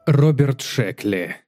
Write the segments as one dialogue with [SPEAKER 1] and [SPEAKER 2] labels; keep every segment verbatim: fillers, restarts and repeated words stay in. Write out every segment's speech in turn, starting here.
[SPEAKER 1] Роберт Шекли.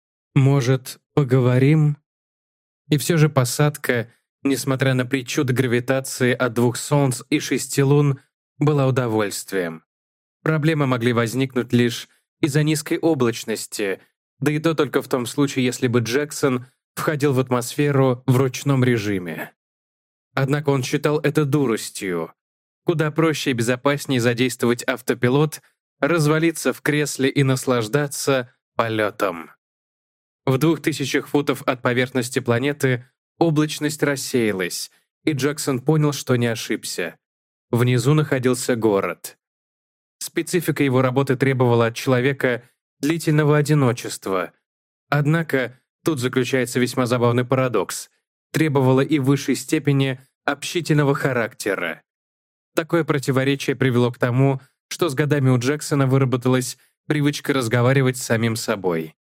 [SPEAKER 1] Может, поговорим? И все же посадка, несмотря на причуды гравитации от двух солнц и шести лун, была удовольствием. Проблемы могли возникнуть лишь из-за низкой облачности, да и то только в том случае, если бы Джексон входил в атмосферу в ручном режиме. Однако он считал это дуростью. Куда проще и безопаснее задействовать автопилот, развалиться в кресле и наслаждаться полетом. В двух тысячах футов от поверхности планеты облачность рассеялась, и Джексон понял, что не ошибся. Внизу находился город. Специфика его работы требовала от человека длительного одиночества. Однако тут заключается весьма забавный парадокс. Требовала и в высшей степени общительного характера. Такое противоречие привело к тому, что с годами у Джексона выработалась привычка разговаривать с самим собой.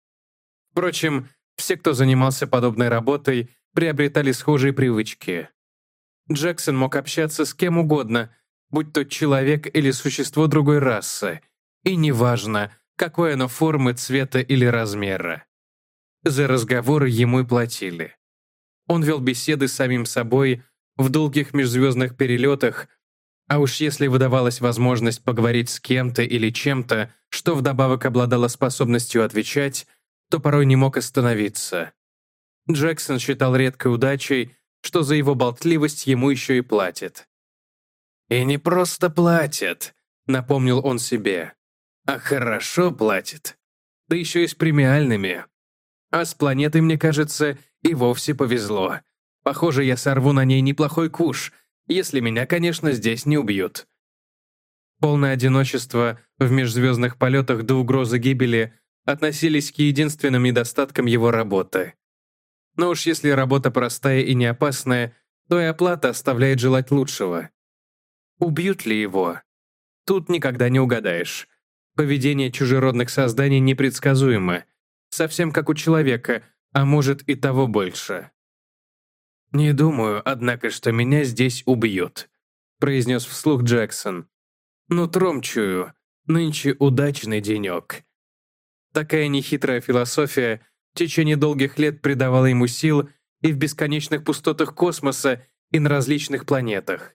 [SPEAKER 1] Впрочем, все, кто занимался подобной работой, приобретали схожие привычки. Джексон мог общаться с кем угодно, будь то человек или существо другой расы, и неважно, какой оно формы, цвета или размера. За разговоры ему и платили. Он вел беседы с самим собой в долгих межзвездных перелетах, а уж если выдавалась возможность поговорить с кем-то или чем-то, что вдобавок обладало способностью отвечать, то порой не мог остановиться. Джексон считал редкой удачей, что за его болтливость ему еще и платят. «И не просто платят», — напомнил он себе, «а хорошо платят, да еще и с премиальными. А с планетой, мне кажется, и вовсе повезло. Похоже, я сорву на ней неплохой куш, если меня, конечно, здесь не убьют». Полное одиночество в межзвездных полетах до угрозы гибели относились к единственным недостаткам его работы. Но уж если работа простая и не опасная, то и оплата оставляет желать лучшего. Убьют ли его? Тут никогда не угадаешь. Поведение чужеродных созданий непредсказуемо, совсем как у человека, а может и того больше. «Не думаю, однако, что меня здесь убьют», — произнес вслух Джексон. «Нутром чую, нынче удачный денек». Такая нехитрая философия в течение долгих лет придавала ему сил и в бесконечных пустотах космоса, и на различных планетах.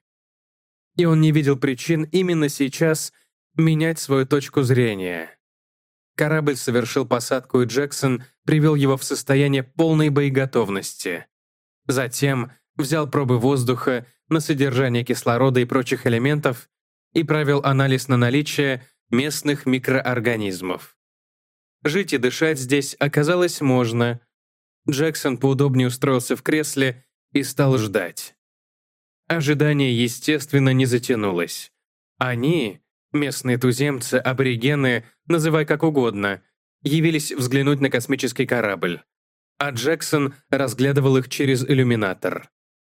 [SPEAKER 1] И он не видел причин именно сейчас менять свою точку зрения. Корабль совершил посадку, и Джексон привел его в состояние полной боеготовности. Затем взял пробы воздуха на содержание кислорода и прочих элементов и провел анализ на наличие местных микроорганизмов. Жить и дышать здесь оказалось можно. Джексон поудобнее устроился в кресле и стал ждать. Ожидание, естественно, не затянулось. Они, местные туземцы, аборигены, называй как угодно, явились взглянуть на космический корабль, а Джексон разглядывал их через иллюминатор.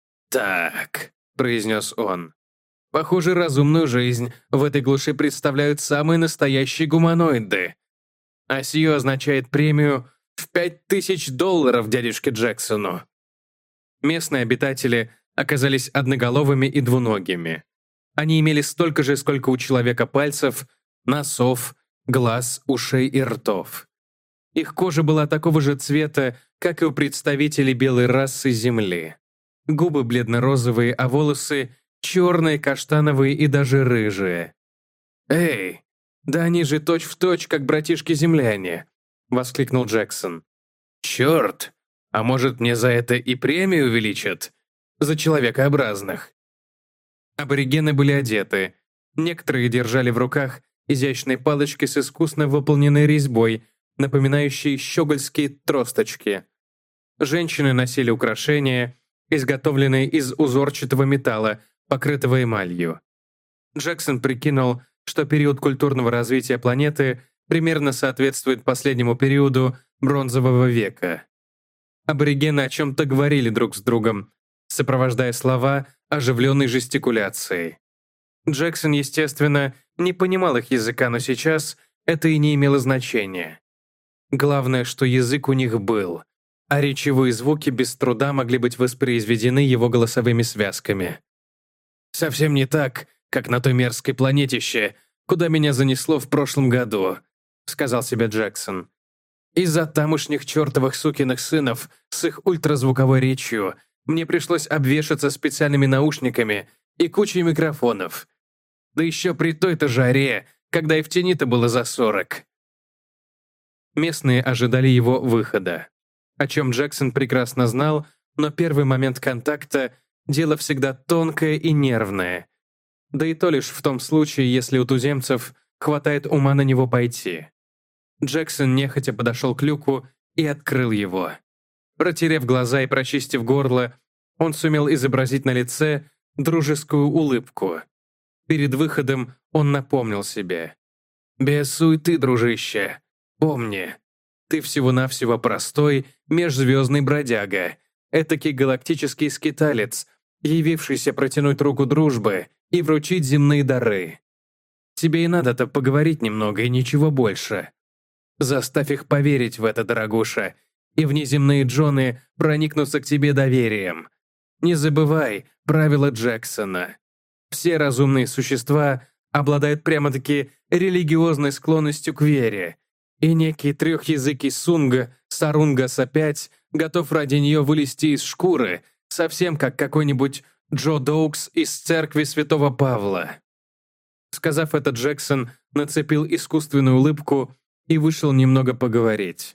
[SPEAKER 1] «Так», — произнес он, — «похоже, разумную жизнь в этой глуши представляют самые настоящие гуманоиды. А сие означает премию в пять тысяч долларов дядюшке Джексону». Местные обитатели оказались одноголовыми и двуногими. Они имели столько же, сколько у человека пальцев, носов, глаз, ушей и ртов. Их кожа была такого же цвета, как и у представителей белой расы Земли. Губы бледно-розовые, а волосы черные, каштановые и даже рыжие. «Эй, да они же точь-в-точь, как братишки-земляне!» — воскликнул Джексон. «Черт! А может, мне за это и премию увеличат? За человекообразных?» Аборигены были одеты. Некоторые держали в руках изящные палочки с искусно выполненной резьбой, напоминающие щегольские тросточки. Женщины носили украшения, изготовленные из узорчатого металла, покрытого эмалью. Джексон прикинул, что период культурного развития планеты примерно соответствует последнему периоду Бронзового века. Аборигены о чем-то говорили друг с другом, сопровождая слова оживленной жестикуляцией. Джексон, естественно, не понимал их языка, но сейчас это и не имело значения. Главное, что язык у них был, а речевые звуки без труда могли быть воспроизведены его голосовыми связками. «Совсем не так, как на той мерзкой планетище, куда меня занесло в прошлом году», сказал себе Джексон. «Из-за тамошних чертовых сукиных сынов с их ультразвуковой речью мне пришлось обвешаться специальными наушниками и кучей микрофонов. Да еще при той-то жаре, когда и в тени-то было за сорок». Местные ожидали его выхода, о чем Джексон прекрасно знал, но первый момент контакта — дело всегда тонкое и нервное. Да и то лишь в том случае, если у туземцев хватает ума на него пойти. Джексон нехотя подошел к люку и открыл его. Протерев глаза и прочистив горло, он сумел изобразить на лице дружескую улыбку. Перед выходом он напомнил себе: «Без суеты, дружище. Помни, ты всего-навсего простой межзвездный бродяга, этакий галактический скиталец, явившийся протянуть руку дружбы и вручить земные дары. Тебе и надо-то поговорить немного и ничего больше. Заставь их поверить в это, дорогуша, и внеземные Джоны проникнутся к тебе доверием. Не забывай правила Джексона. Все разумные существа обладают прямо-таки религиозной склонностью к вере, и некий трехязыкий Сунга Сарунгаса пять готов ради нее вылезти из шкуры, совсем как какой-нибудь Джо Доукс из церкви святого Павла». Сказав это, Джексон нацепил искусственную улыбку и вышел немного поговорить.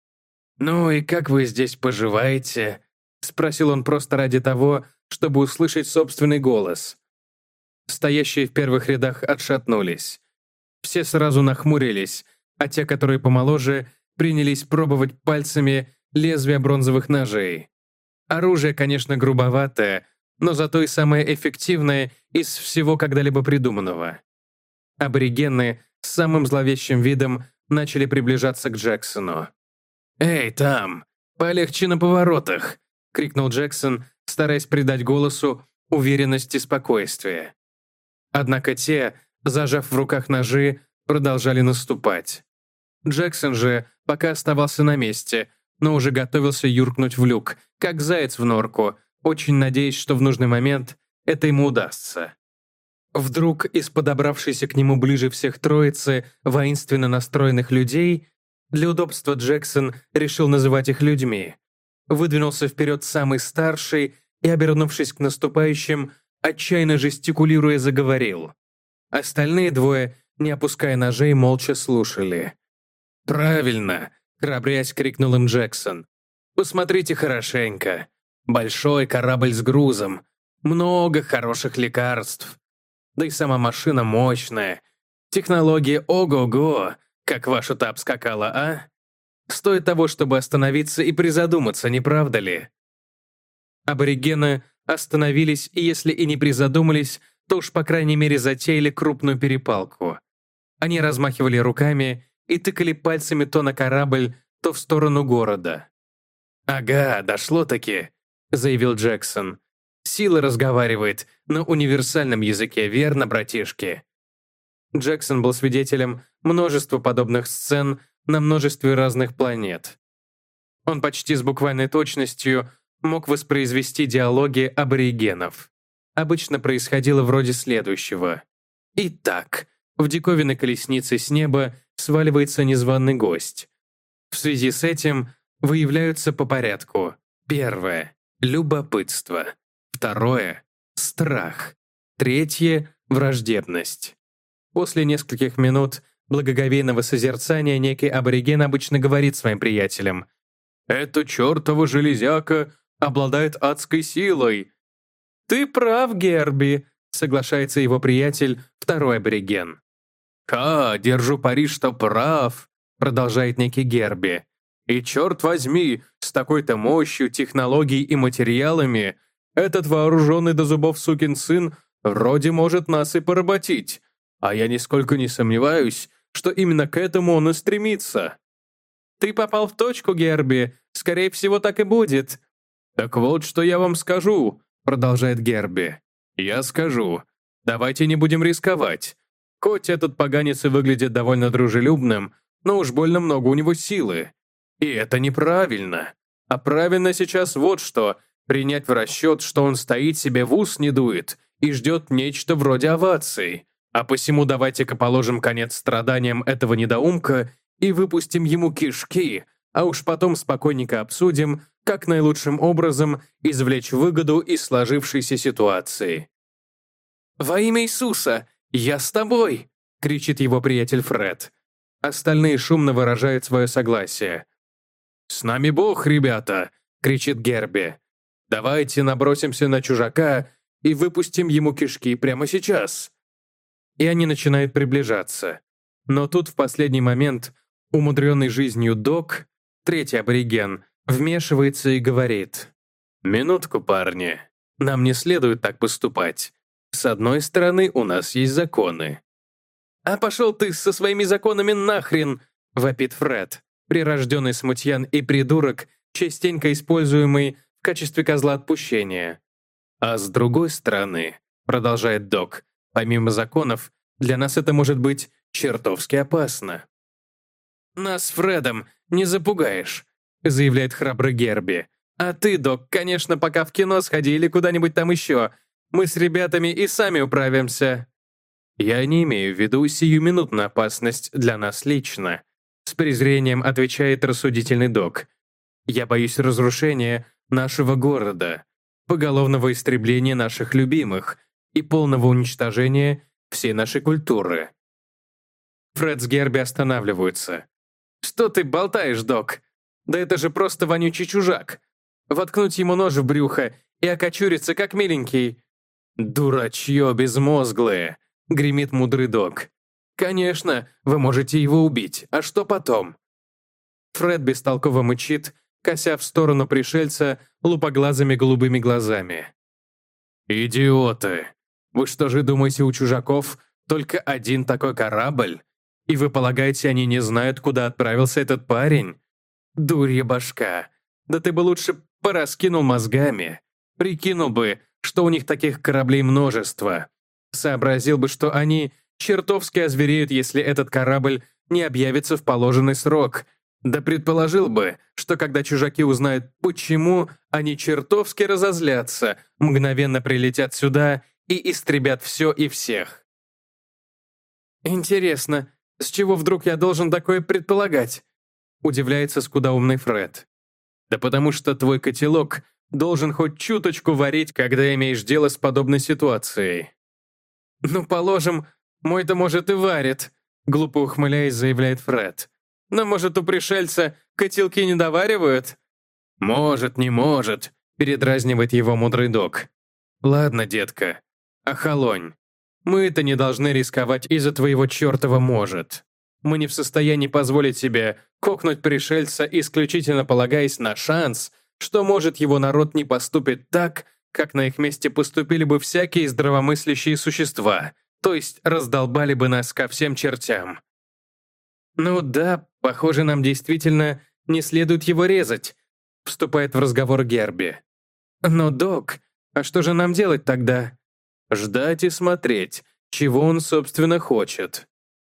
[SPEAKER 1] «Ну и как вы здесь поживаете?» — спросил он просто ради того, чтобы услышать собственный голос. Стоящие в первых рядах отшатнулись. Все сразу нахмурились, а те, которые помоложе, принялись пробовать пальцами лезвия бронзовых ножей. Оружие, конечно, грубоватое, но зато и самое эффективное из всего когда-либо придуманного. Аборигены с самым зловещим видом начали приближаться к Джексону. «Эй, там! Полегче на поворотах!» — крикнул Джексон, стараясь придать голосу уверенность и спокойствие. Однако те, зажав в руках ножи, продолжали наступать. Джексон же пока оставался на месте, но уже готовился юркнуть в люк, как заяц в норку, очень надеясь, что в нужный момент это ему удастся. Вдруг из подобравшейся к нему ближе всех троицы воинственно настроенных людей, для удобства Джексон решил называть их людьми, выдвинулся вперед самый старший и, обернувшись к наступающим, отчаянно жестикулируя, заговорил. Остальные двое, не опуская ножей, молча слушали. «Правильно!» — храбрясь, крикнул им Джексон. «Посмотрите хорошенько. Большой корабль с грузом. Много хороших лекарств. Да и сама машина мощная. Технология ого-го, как ваша-то обскакала, а? Стоит того, чтобы остановиться и призадуматься, не правда ли?» Аборигены остановились, и если и не призадумались, то уж, по крайней мере, затеяли крупную перепалку. Они размахивали руками и тыкали пальцами то на корабль, то в сторону города. «Ага, дошло-таки», — заявил Джексон. «Сила разговаривает на универсальном языке, верно, братишки?» Джексон был свидетелем множества подобных сцен на множестве разных планет. Он почти с буквальной точностью мог воспроизвести диалоги аборигенов. Обычно происходило вроде следующего. «Итак, в диковинной колеснице с неба сваливается незваный гость. В связи с этим выявляются по порядку. Первое — любопытство. Второе — страх. Третье — враждебность». После нескольких минут благоговейного созерцания некий абориген обычно говорит своим приятелям: «Эта чертова железяка обладает адской силой». «Ты прав, Герби», — соглашается его приятель, второй абориген. «Ха, держу пари, что прав», — продолжает некий Герби. «И черт возьми, с такой-то мощью, технологией и материалами этот вооруженный до зубов сукин сын вроде может нас и поработить. А я нисколько не сомневаюсь, что именно к этому он и стремится». «Ты попал в точку, Герби. Скорее всего, так и будет». «Так вот, что я вам скажу», — продолжает Герби. «Я скажу. Давайте не будем рисковать. Хоть этот поганец и выглядит довольно дружелюбным, но уж больно много у него силы. И это неправильно. А правильно сейчас вот что. Принять в расчет, что он стоит себе в ус не дует и ждет нечто вроде оваций. А посему давайте-ка положим конец страданиям этого недоумка и выпустим ему кишки, а уж потом спокойненько обсудим, как наилучшим образом извлечь выгоду из сложившейся ситуации». «Во имя Иисуса! Я с тобой!» — кричит его приятель Фред. Остальные шумно выражают свое согласие. «С нами Бог, ребята!» — кричит Герби. «Давайте набросимся на чужака и выпустим ему кишки прямо сейчас». И они начинают приближаться. Но тут в последний момент умудренный жизнью Док, третий абориген, вмешивается и говорит: «Минутку, парни, нам не следует так поступать. С одной стороны, у нас есть законы». «А пошел ты со своими законами нахрен!» — вопит Фред, прирожденный смутьян и придурок, частенько используемый в качестве козла отпущения. «А с другой стороны, — продолжает Док, — помимо законов, для нас это может быть чертовски опасно». «Нас с Фредом не запугаешь», — заявляет храбрый Герби. «А ты, Док, конечно, пока в кино сходи или куда-нибудь там еще. Мы с ребятами и сами управимся». «Я не имею в виду сиюминутную опасность для нас лично», — с презрением отвечает рассудительный Док. «Я боюсь разрушения нашего города, поголовного истребления наших любимых и полного уничтожения всей нашей культуры». Фред с Герби останавливаются. «Что ты болтаешь, Док? Да это же просто вонючий чужак. Воткнуть ему нож в брюхо и окочуриться, как миленький». «Дурачье безмозглое», — гремит мудрый Док. «Конечно, вы можете его убить, а что потом?» Фред бестолково мычит, кося в сторону пришельца лупоглазыми голубыми глазами. «Идиоты! Вы что же думаете, у чужаков только один такой корабль? И вы полагаете, они не знают, куда отправился этот парень? Дурья башка! Да ты бы лучше пораскинул мозгами. Прикинул бы, что у них таких кораблей множество. Сообразил бы, что они чертовски озвереют, если этот корабль не объявится в положенный срок. Да предположил бы, что когда чужаки узнают, почему, они чертовски разозлятся, мгновенно прилетят сюда и истребят все и всех». «Интересно, с чего вдруг я должен такое предполагать?» — удивляется скудоумный Фред. «Да потому что твой котелок должен хоть чуточку варить, когда имеешь дело с подобной ситуацией». «Ну, положим, мой-то, может, и варит», — глупо ухмыляясь, заявляет Фред. «Но, может, у пришельца котелки не доваривают?» «Может, не может», — передразнивает его мудрый Док. «Ладно, детка, охолонь. Мы-то не должны рисковать из-за твоего чертова «может». Мы не в состоянии позволить себе кокнуть пришельца, исключительно полагаясь на шанс, что, может, его народ не поступит так, как на их месте поступили бы всякие здравомыслящие существа, то есть раздолбали бы нас ко всем чертям». «Ну да, похоже, нам действительно не следует его резать», — вступает в разговор Герби. «Но, Док, а что же нам делать тогда?» «Ждать и смотреть, чего он, собственно, хочет».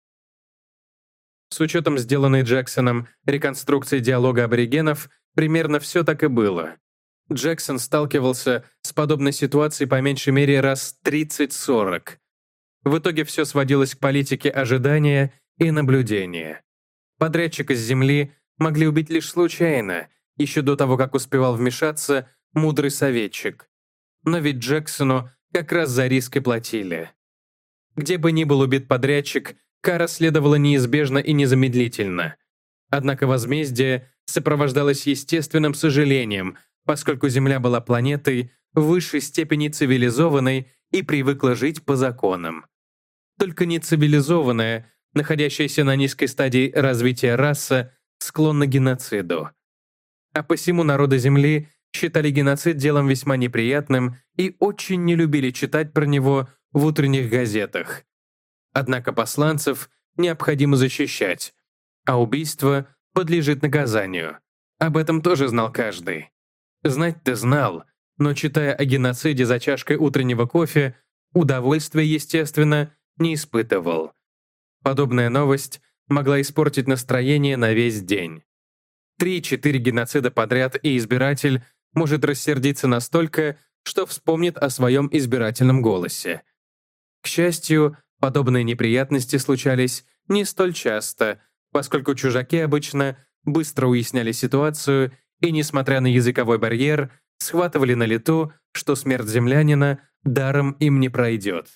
[SPEAKER 1] С учетом сделанной Джексоном реконструкции диалога аборигенов, примерно все так и было. Джексон сталкивался с подобной ситуацией по меньшей мере раз тридцать-сорок. В итоге все сводилось к политике ожидания и наблюдения. Подрядчика с земли могли убить лишь случайно, еще до того, как успевал вмешаться мудрый советчик. Но ведь Джексону как раз за риск и платили. Где бы ни был убит подрядчик, кара следовала неизбежно и незамедлительно. Однако возмездие сопровождалось естественным сожалением, поскольку Земля была планетой в высшей степени цивилизованной и привыкла жить по законам. Только нецивилизованная, находящаяся на низкой стадии развития раса, склонна к геноциду. А посему народы Земли считали геноцид делом весьма неприятным и очень не любили читать про него в утренних газетах. Однако посланцев необходимо защищать, а убийство подлежит наказанию. Об этом тоже знал каждый. Знать-то знал, но, читая о геноциде за чашкой утреннего кофе, удовольствия, естественно, не испытывал. Подобная новость могла испортить настроение на весь день. Три-четыре геноцида подряд, и избиратель может рассердиться настолько, что вспомнит о своем избирательном голосе. К счастью, подобные неприятности случались не столь часто, поскольку чужаки обычно быстро уясняли ситуацию и, несмотря на языковой барьер, схватывали на лету, что смерть землянина даром им не пройдет.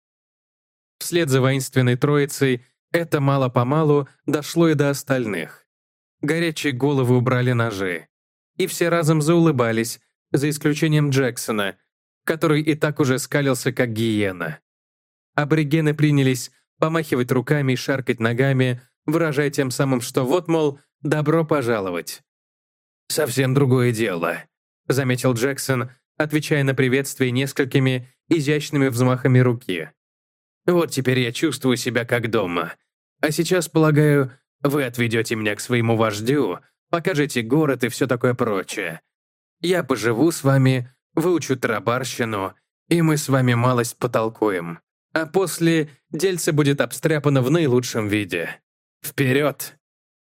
[SPEAKER 1] Вслед за воинственной троицей это мало-помалу дошло и до остальных. Горячие головы убрали ножи. И все разом заулыбались, за исключением Джексона, который и так уже скалился, как гиена. Аборигены принялись помахивать руками и шаркать ногами, выражая тем самым, что вот, мол, добро пожаловать. «Совсем другое дело», — заметил Джексон, отвечая на приветствие несколькими изящными взмахами руки. «Вот теперь я чувствую себя как дома. А сейчас, полагаю, вы отведете меня к своему вождю, покажете город и все такое прочее. Я поживу с вами, выучу тарабарщину, и мы с вами малость потолкуем. А после дельце будет обстряпано в наилучшем виде. Вперед!»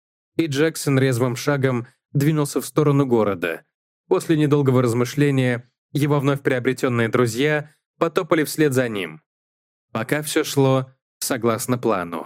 [SPEAKER 1] И Джексон резвым шагом двинулся в сторону города. После недолгого размышления его вновь приобретенные друзья потопали вслед за ним. Пока все шло согласно плану.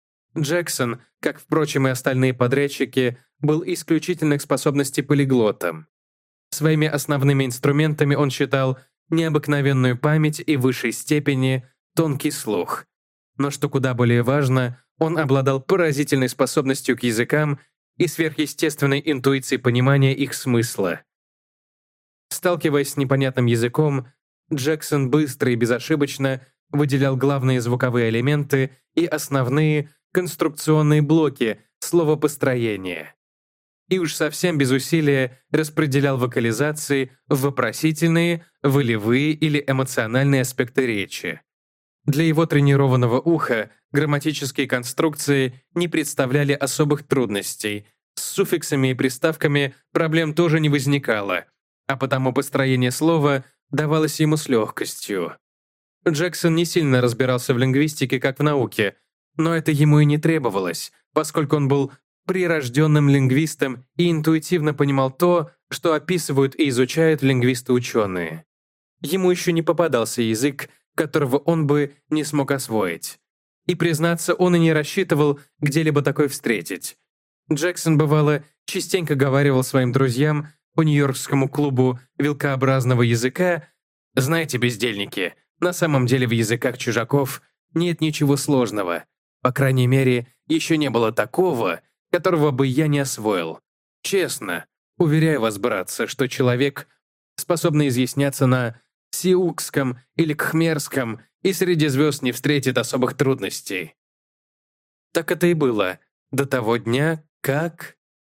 [SPEAKER 1] Джексон, как, впрочем, и остальные подрядчики, был исключительных способностей полиглотом. Своими основными инструментами он считал необыкновенную память и в высшей степени тонкий слух. Но что куда более важно, он обладал поразительной способностью к языкам и сверхъестественной интуицией понимания их смысла. Сталкиваясь с непонятным языком, Джексон быстро и безошибочно выделял главные звуковые элементы и основные конструкционные блоки словопостроения. И уж совсем без усилия распределял вокализации в вопросительные, волевые или эмоциональные аспекты речи. Для его тренированного уха грамматические конструкции не представляли особых трудностей, с суффиксами и приставками проблем тоже не возникало, а потому построение слова давалось ему с легкостью. Джексон не сильно разбирался в лингвистике, как в науке, но это ему и не требовалось, поскольку он был прирожденным лингвистом и интуитивно понимал то, что описывают и изучают лингвисты-ученые. Ему еще не попадался язык, которого он бы не смог освоить. И, признаться, он и не рассчитывал где-либо такой встретить. Джексон, бывало, частенько говаривал своим друзьям по нью-йоркскому клубу вилкообразного языка: «Знаете, бездельники, на самом деле в языках чужаков нет ничего сложного. По крайней мере, еще не было такого, которого бы я не освоил. Честно, уверяю вас, братцы, что человек, способный изъясняться на сиукском или кхмерском, и среди звезд не встретит особых трудностей». Так это и было до того дня, как...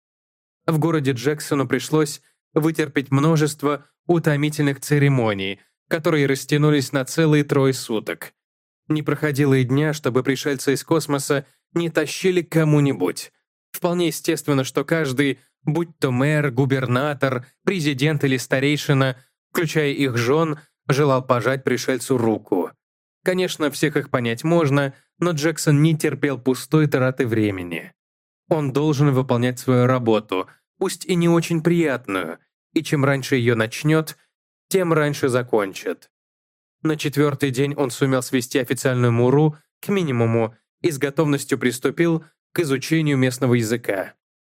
[SPEAKER 1] В городе Джексону пришлось вытерпеть множество утомительных церемоний, которые растянулись на целые трое суток. Не проходило и дня, чтобы пришельцы из космоса не тащили к кому-нибудь. Вполне естественно, что каждый, будь то мэр, губернатор, президент или старейшина, включая их жен, желал пожать пришельцу руку. Конечно, всех их понять можно, но Джексон не терпел пустой траты времени. Он должен выполнять свою работу, пусть и не очень приятную, и чем раньше ее начнет, тем раньше закончит. На четвертый день он сумел свести официальную муру к минимуму и с готовностью приступил к изучению местного языка.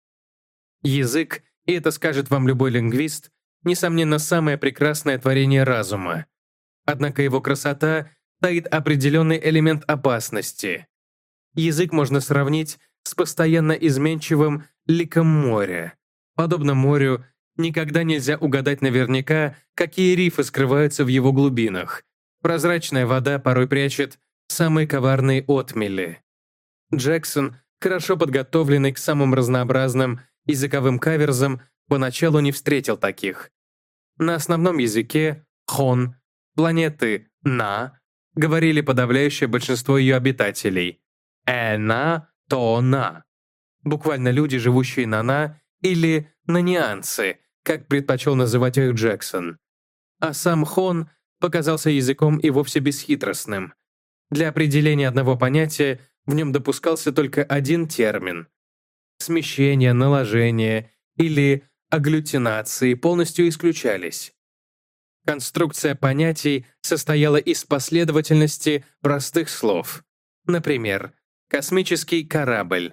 [SPEAKER 1] Язык, и это скажет вам любой лингвист, несомненно, самое прекрасное творение разума. Однако его красота таит определенный элемент опасности. Язык можно сравнить с постоянно изменчивым ликом моря. Подобно морю, никогда нельзя угадать наверняка, какие рифы скрываются в его глубинах. Прозрачная вода порой прячет самые коварные отмели. Джексон, хорошо подготовленный к самым разнообразным языковым каверзам, поначалу не встретил таких. На основном языке, хон, планеты На, говорили подавляющее большинство ее обитателей. Э-на, то-на. Буквально люди, живущие на На, или нанианцы, как предпочел называть их Джексон. А сам хон показался языком и вовсе бесхитростным. Для определения одного понятия в нем допускался только один термин. Смещение, наложение или агглютинации полностью исключались. Конструкция понятий состояла из последовательности простых слов. Например, космический корабль,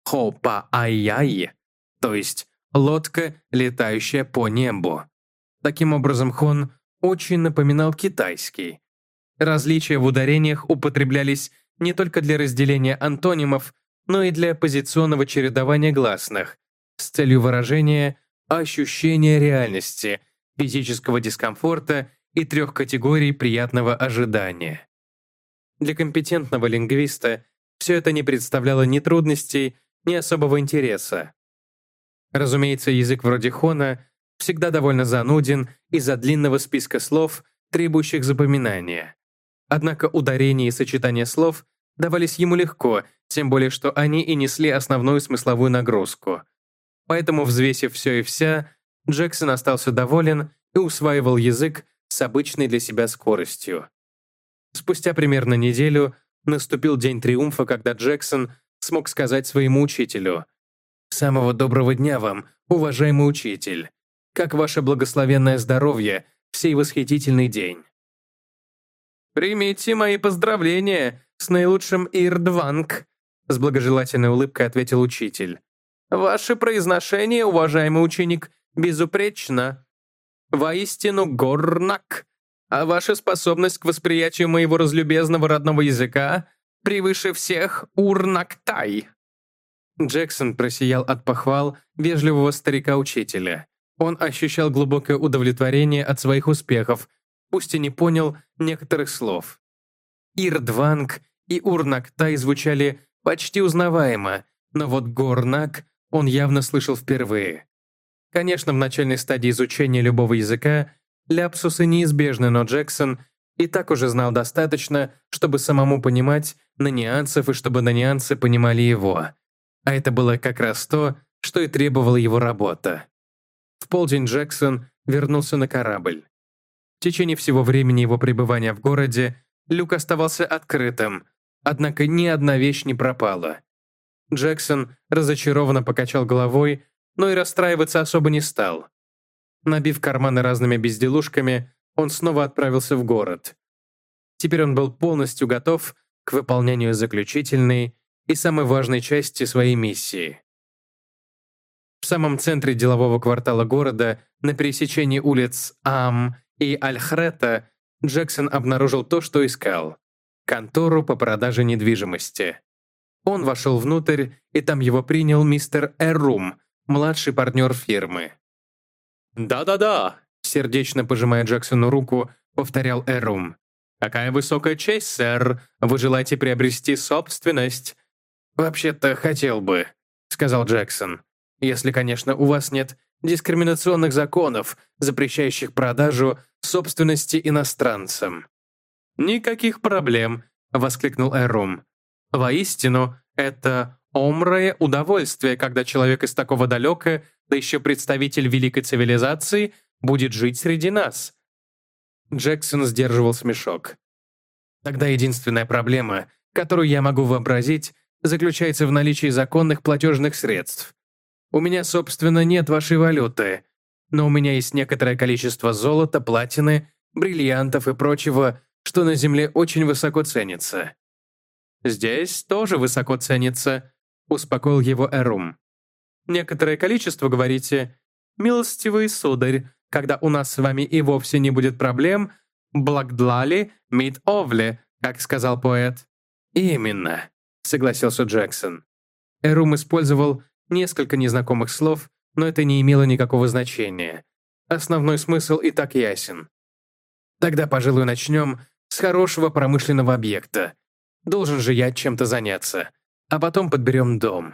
[SPEAKER 1] «хо-па-ай-яй», то есть «лодка, летающая по небу». Таким образом, хон очень напоминал китайский. Различия в ударениях употреблялись не только для разделения антонимов, но и для позиционного чередования гласных с целью выражения ощущения реальности, физического дискомфорта и трех категорий приятного ожидания. Для компетентного лингвиста все это не представляло ни трудностей, ни особого интереса. Разумеется, язык вроде хона всегда довольно зануден из-за длинного списка слов, требующих запоминания. Однако ударения и сочетания слов давались ему легко, тем более что они и несли основную смысловую нагрузку. Поэтому, взвесив все и вся, Джексон остался доволен и усваивал язык с обычной для себя скоростью. Спустя примерно неделю наступил день триумфа, когда Джексон смог сказать своему учителю: «Самого доброго дня вам, уважаемый учитель! Как ваше благословенное здоровье в сей восхитительный день!» «Примите мои поздравления с наилучшим Ирдванг», с благожелательной улыбкой ответил учитель. «Ваше произношение, уважаемый ученик, безупречно. Воистину горнак, а ваша способность к восприятию моего разлюбезного родного языка превыше всех урнактай». Джексон просиял от похвал вежливого старика-учителя. Он ощущал глубокое удовлетворение от своих успехов, пусть и не понял некоторых слов. Ирдванг и урнактай звучали почти узнаваемо, но вот горнак он явно слышал впервые. Конечно, в начальной стадии изучения любого языка ляпсусы неизбежны, но Джексон и так уже знал достаточно, чтобы самому понимать на нюансов и чтобы на нюансы понимали его. А это было как раз то, что и требовала его работа. В полдень Джексон вернулся на корабль. В течение всего времени его пребывания в городе люк оставался открытым, однако ни одна вещь не пропала. Джексон разочарованно покачал головой, но и расстраиваться особо не стал. Набив карманы разными безделушками, он снова отправился в город. Теперь он был полностью готов к выполнению заключительной и самой важной части своей миссии. В самом центре делового квартала города, на пересечении улиц Ам и Аль-Хрета, Джексон обнаружил то, что искал — контору по продаже недвижимости. Он вошел внутрь, и там его принял мистер Эррум, младший партнер фирмы. «Да-да-да», — сердечно пожимая Джексону руку, повторял Эррум. «Какая высокая честь, сэр! Вы желаете приобрести собственность?» «Вообще-то хотел бы», — сказал Джексон. «Если, конечно, у вас нет дискриминационных законов, запрещающих продажу собственности иностранцам». «Никаких проблем», — воскликнул Эррум. «Воистину, это омрое удовольствие, когда человек из такого далека, да еще представитель великой цивилизации, будет жить среди нас». Джексон сдерживал смешок. «Тогда единственная проблема, которую я могу вообразить, заключается в наличии законных платежных средств. У меня, собственно, нет вашей валюты, но у меня есть некоторое количество золота, платины, бриллиантов и прочего, что на Земле очень высоко ценится». «Здесь тоже высоко ценится», — успокоил его Эррум. «Некоторое количество, говорите? Милостивый сударь, когда у нас с вами и вовсе не будет проблем, благдлали мит овле, как сказал поэт». «Именно», — согласился Джексон. Эррум использовал несколько незнакомых слов, но это не имело никакого значения. Основной смысл и так ясен. «Тогда, пожалуй, начнем с хорошего промышленного объекта. Должен же я чем-то заняться, а потом подберем дом».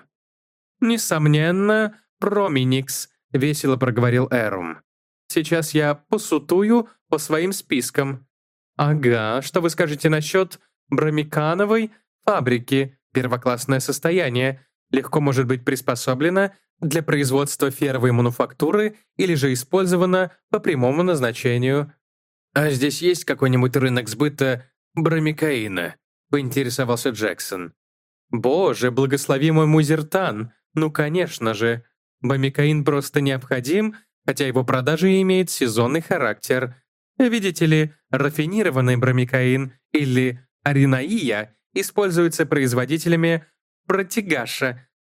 [SPEAKER 1] «Несомненно, Проминикс», — весело проговорил Эррум. «Сейчас я посутую по своим спискам». «Ага, что вы скажете насчет Бромикановой фабрики? Первоклассное состояние. Легко может быть приспособлено для производства ферровой мануфактуры или же использовано по прямому назначению». «А здесь есть какой-нибудь рынок сбыта бромикаина?» — поинтересовался Джексон. «Боже, благослови мой музертан! Ну, конечно же! Бромикаин просто необходим, хотя его продажа имеет сезонный характер. Видите ли, рафинированный бромикаин или аринаия используется производителями протигаша,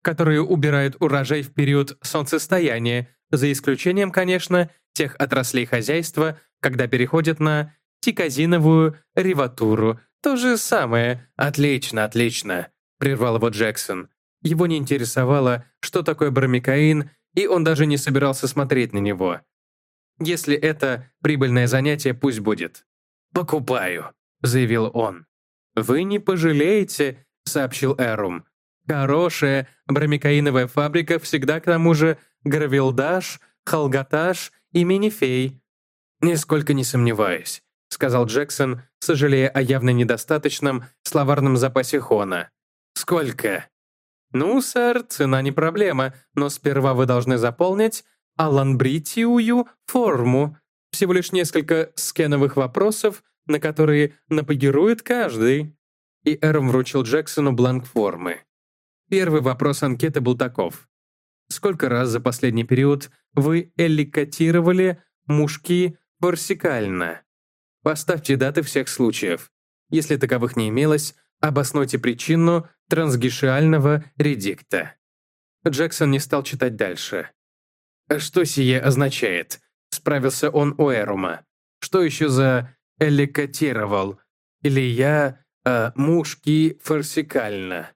[SPEAKER 1] которые убирают урожай в период солнцестояния, за исключением, конечно, тех отраслей хозяйства, когда переходят на тикозиновую реватуру. То же самое. Отлично, отлично, прервал его Джексон. Его не интересовало, что такое бромикаин, и он даже не собирался смотреть на него. Если это прибыльное занятие, пусть будет. «Покупаю», — заявил он. «Вы не пожалеете», — сообщил Эрум. «Хорошая бромикаиновая фабрика всегда к тому же гравилдаш, халгаташ и минифей». «Нисколько не сомневаюсь», — сказал Джексон, сожалея о явно недостаточном словарном запасе Хона. «Сколько?» «Ну, сэр, цена не проблема, но сперва вы должны заполнить аланбритиую форму. Всего лишь несколько скеновых вопросов, на которые напагирует каждый». И Эром вручил Джексону бланк формы. Первый вопрос анкеты был таков. Сколько раз за последний период вы эликатировали мушки форсикально? Поставьте даты всех случаев. Если таковых не имелось, обоснуйте причину трансгишиального редикта. Джексон не стал читать дальше. «Что сие означает?» — справился он у Эрума. «Что еще за эликатировал? Или я э, мушки форсикально?»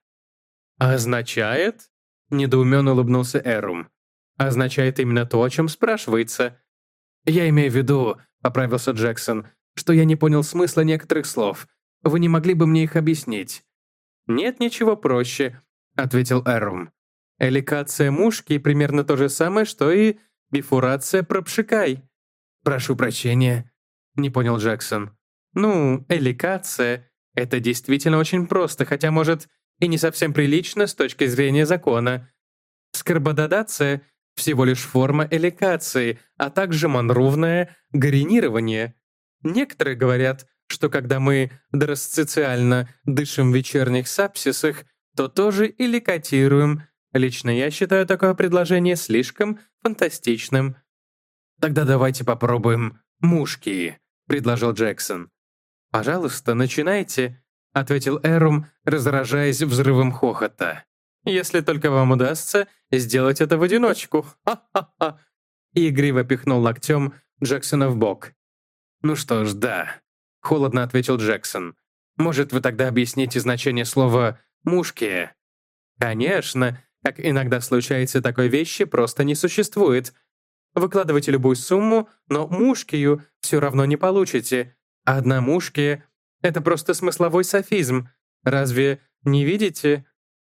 [SPEAKER 1] «Означает?» — недоуменно улыбнулся Эрум. «Означает именно то, о чем спрашивается». «Я имею в виду», — поправился Джексон, «что я не понял смысла некоторых слов. Вы не могли бы мне их объяснить?» «Нет ничего проще», — ответил Эрум. «Эликация мушки примерно то же самое, что и бифурация пропшикай». «Прошу прощения», — не понял Джексон. «Ну, эликация — это действительно очень просто, хотя, может, и не совсем прилично с точки зрения закона. Скарбододация — всего лишь форма эликации, а также манрувное гаринирование. Некоторые говорят, что когда мы дросцитиально дышим в вечерних сапсисах, то тоже эликатируем. Лично я считаю такое предложение слишком фантастичным». «Тогда давайте попробуем мушки», — предложил Джексон. «Пожалуйста, начинайте», — ответил Эрум, разражаясь взрывом хохота. «Если только вам удастся сделать это в одиночку. Ха-ха-ха!» И игриво пихнул локтем Джексона в бок. «Ну что ж, да», — холодно ответил Джексон. «Может, вы тогда объясните значение слова «мушки»?» «Конечно, как иногда случается, такой вещи просто не существует. Выкладывайте любую сумму, но мушкию все равно не получите. Одна мушкия — это просто смысловой софизм. Разве не видите?»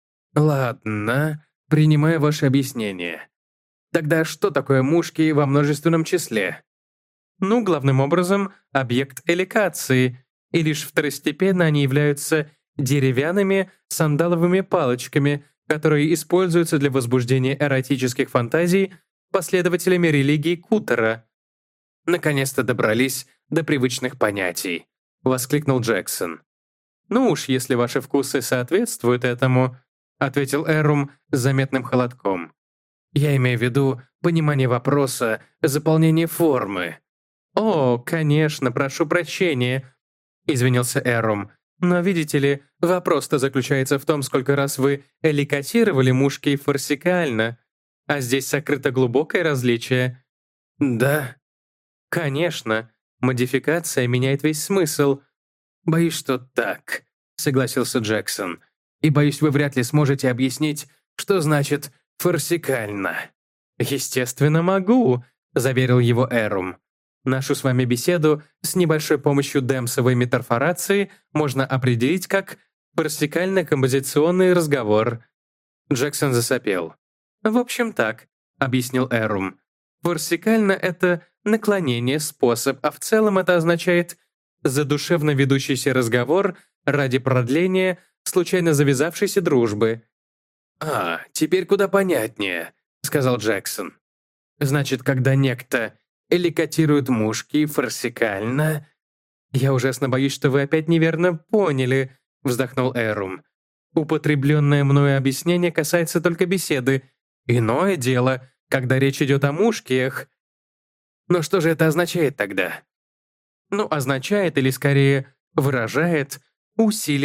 [SPEAKER 1] «Ладно, принимаю ваше объяснение. Тогда что такое мушки во множественном числе?» «Ну, главным образом, объект эликации, и лишь второстепенно они являются деревянными сандаловыми палочками, которые используются для возбуждения эротических фантазий последователями религии Кутера». «Наконец-то добрались до привычных понятий», — воскликнул Джексон. «Ну уж, если ваши вкусы соответствуют этому», — ответил Эрум с заметным холодком. «Я имею в виду понимание вопроса, заполнение формы». «О, конечно, прошу прощения», — извинился Эрум. «Но видите ли, вопрос-то заключается в том, сколько раз вы эликатировали мушки форсикально. А здесь сокрыто глубокое различие». «Да?» «Конечно. Модификация меняет весь смысл». «Боюсь, что так», — согласился Джексон. «И боюсь, вы вряд ли сможете объяснить, что значит «форсикально». «Естественно, могу», — заверил его Эрум. «Нашу с вами беседу с небольшой помощью демсовой метафорации можно определить как форсикально-композиционный разговор». Джексон засопел. «В общем так», — объяснил Эрум. «Форсикально — это наклонение, способ, а в целом это означает задушевно ведущийся разговор ради продления случайно завязавшейся дружбы». «А, теперь куда понятнее», — сказал Джексон. «Значит, когда некто эликатирует мушки форсикально...» «Я ужасно боюсь, что вы опять неверно поняли», — вздохнул Эрум. «Употребленное мною объяснение касается только беседы. Иное дело, когда речь идет о мушкиях». «Но что же это означает тогда?» «Ну, означает, или скорее выражает, усиленный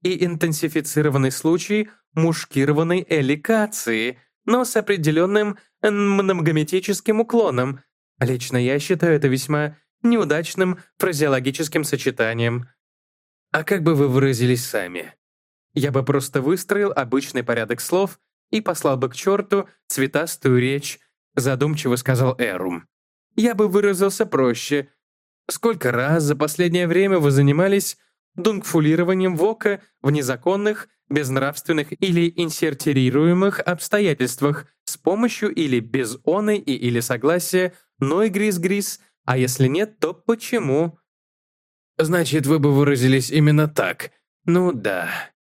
[SPEAKER 1] и интенсифицированный случай мушкированной эликации, но с определенным мнемометическим уклоном. Лично я считаю это весьма неудачным фразеологическим сочетанием. А как бы вы выразились сами? Я бы просто выстроил обычный порядок слов и послал бы к черту цветастую речь, задумчиво сказал Эрум. Я бы выразился проще. Сколько раз за последнее время вы занимались дунгфулированием вока в незаконных, безнравственных или инсертерируемых обстоятельствах с помощью или без оной и или согласия «ной грис-грис», а если нет, то почему? Значит, вы бы выразились именно так. Ну да.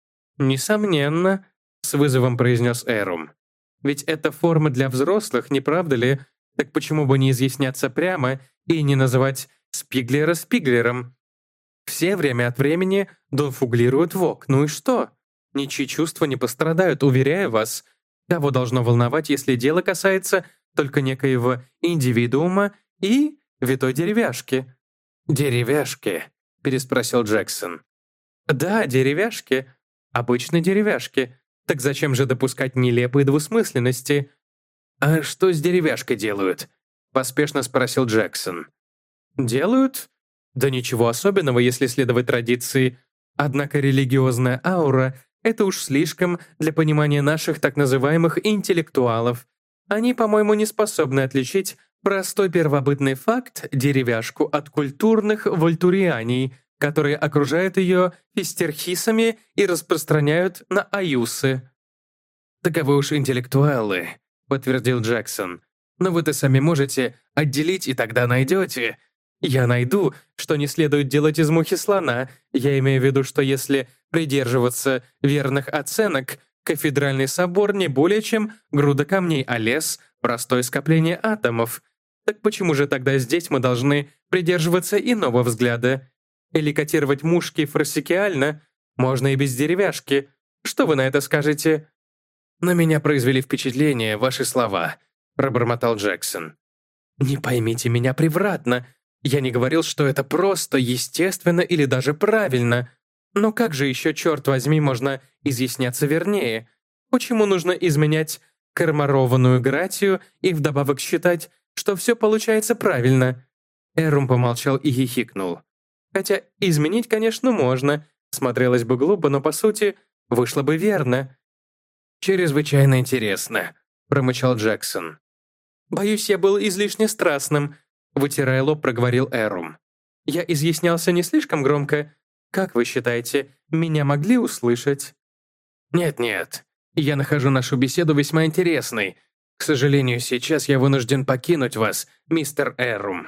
[SPEAKER 1] Несомненно, с вызовом произнес Эрум. Ведь это форма для взрослых, не правда ли? Так почему бы не изъясняться прямо и не называть Спиглера Спиглером? Все время от времени донфуглируют вок. Ну и что? Ничьи чувства не пострадают, уверяю вас. Кого должно волновать, если дело касается только некоего индивидуума и витой деревяшки? «Деревяшки?» — переспросил Джексон. «Да, деревяшки. Обычной деревяшки. Так зачем же допускать нелепые двусмысленности?» «А что с деревяшкой делают?» — поспешно спросил Джексон. «Делают? Да ничего особенного, если следовать традиции. Однако религиозная аура — это уж слишком для понимания наших так называемых интеллектуалов. Они, по-моему, не способны отличить простой первобытный факт деревяшку от культурных вольтурианий, которые окружают ее фистерхисами и распространяют на аюсы». «Таковы уж интеллектуалы», — подтвердил Джексон. «Но вы-то сами можете отделить, и тогда найдете». «Я найду, что не следует делать из мухи слона. Я имею в виду, что если придерживаться верных оценок, кафедральный собор не более чем груда камней, а лес — простое скопление атомов. Так почему же тогда здесь мы должны придерживаться иного взгляда? Эликатировать мушки форсикиально можно и без деревяшки. Что вы на это скажете?» «На меня произвели впечатление ваши слова», — пробормотал Джексон. «Не поймите меня превратно. Я не говорил, что это просто, естественно или даже правильно. Но как же еще, черт возьми, можно изъясняться вернее? Почему нужно изменять кармарованную гратию и вдобавок считать, что все получается правильно?» Эрум помолчал и хихикнул. «Хотя изменить, конечно, можно. Смотрелось бы глупо, но, по сути, вышло бы верно». «Чрезвычайно интересно», — промычал Джексон. «Боюсь, я был излишне страстным», — вытирая лоб, проговорил Эрум. «Я изъяснялся не слишком громко. Как вы считаете, меня могли услышать?» «Нет-нет, я нахожу нашу беседу весьма интересной. К сожалению, сейчас я вынужден покинуть вас, мистер Эрум.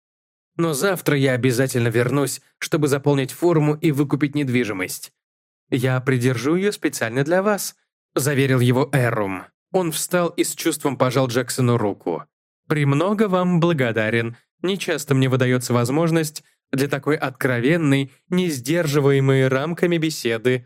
[SPEAKER 1] Но завтра я обязательно вернусь, чтобы заполнить форму и выкупить недвижимость. Я придержу ее специально для вас», — заверил его Эрум. Он встал и с чувством пожал Джексону руку. «Премного вам благодарен. Нечасто мне выдается возможность для такой откровенной, не сдерживаемой рамками беседы».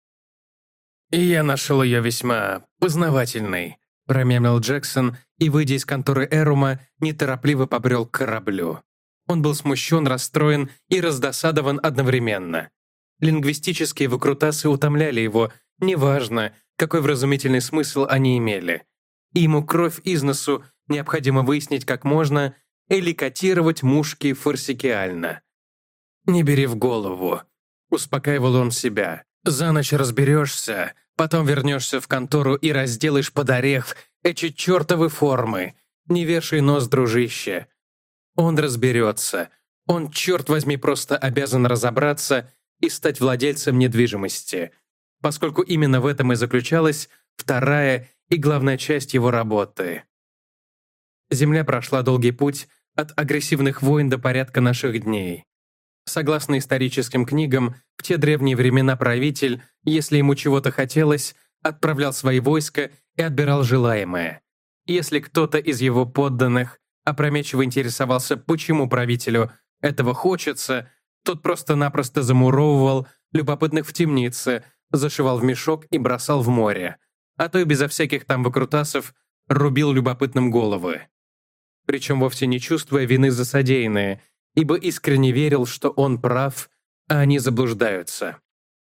[SPEAKER 1] «И я нашел ее весьма познавательной», — промямлил Джексон и, выйдя из конторы Эрума, неторопливо побрел к кораблю. Он был смущен, расстроен и раздосадован одновременно. Лингвистические выкрутасы утомляли его, неважно, какой вразумительный смысл они имели. И ему кровь из носу необходимо выяснить как можно, эликатировать мушки форсикиально. «Не бери в голову», — успокаивал он себя. «За ночь разберешься, потом вернешься в контору и разделаешь под орех эти чертовы формы. Не вешай нос, дружище. Он разберется. Он, черт возьми, просто обязан разобраться и стать владельцем недвижимости, поскольку именно в этом и заключалась вторая и главная часть его работы. Земля прошла долгий путь от агрессивных войн до порядка наших дней. Согласно историческим книгам, в те древние времена правитель, если ему чего-то хотелось, отправлял свои войска и отбирал желаемое. Если кто-то из его подданных опрометчиво интересовался, почему правителю этого хочется, тот просто-напросто замуровывал любопытных в темнице, зашивал в мешок и бросал в море, а то и безо всяких там выкрутасов рубил любопытным головы. Причем вовсе не чувствуя вины за содеянное, ибо искренне верил, что он прав, а они заблуждаются.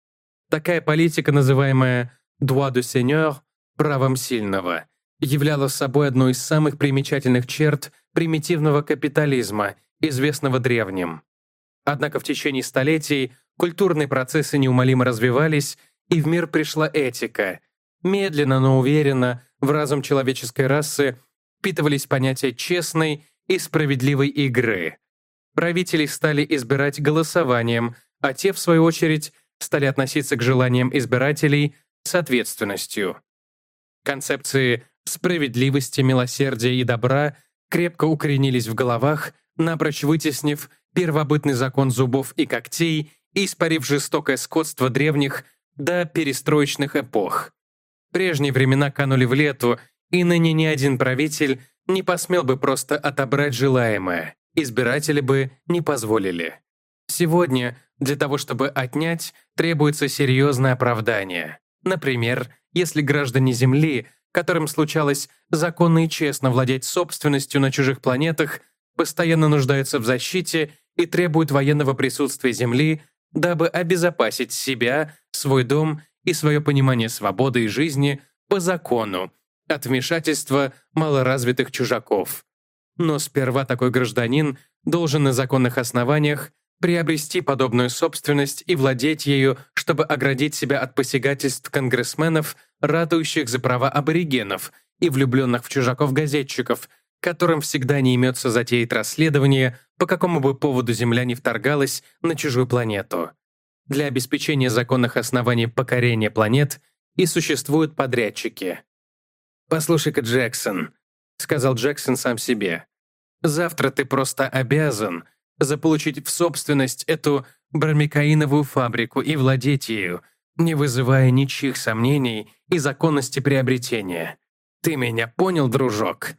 [SPEAKER 1] Такая политика, называемая «droit du seigneur» — правом сильного, являла собой одну из самых примечательных черт примитивного капитализма, известного древним. Однако в течение столетий культурные процессы неумолимо развивались, и в мир пришла этика. Медленно, но уверенно в разум человеческой расы впитывались понятия честной и справедливой игры. Правителей стали избирать голосованием, а те, в свою очередь, стали относиться к желаниям избирателей с ответственностью. Концепции справедливости, милосердия и добра крепко укоренились в головах, напрочь вытеснив первобытный закон зубов и когтей и испарив жестокое скотство древних до перестроечных эпох. Прежние времена канули в лету, и ныне ни один правитель не посмел бы просто отобрать желаемое, избиратели бы не позволили. Сегодня для того, чтобы отнять, требуется серьезное оправдание. Например, если граждане Земли, которым случалось законно и честно владеть собственностью на чужих планетах, постоянно нуждаются в защите и требуют военного присутствия Земли, дабы обезопасить себя, свой дом и свое понимание свободы и жизни по закону от вмешательства малоразвитых чужаков. Но сперва такой гражданин должен на законных основаниях приобрести подобную собственность и владеть ею, чтобы оградить себя от посягательств конгрессменов, ратующих за права аборигенов и влюбленных в чужаков-газетчиков, которым всегда не имется затеять расследование, по какому бы поводу Земля не вторгалась на чужую планету. Для обеспечения законных оснований покорения планет и существуют подрядчики. «Послушай-ка, Джексон», — сказал Джексон сам себе, «завтра ты просто обязан заполучить в собственность эту бромикаиновую фабрику и владеть ею, не вызывая ничьих сомнений и законности приобретения. Ты меня понял, дружок?»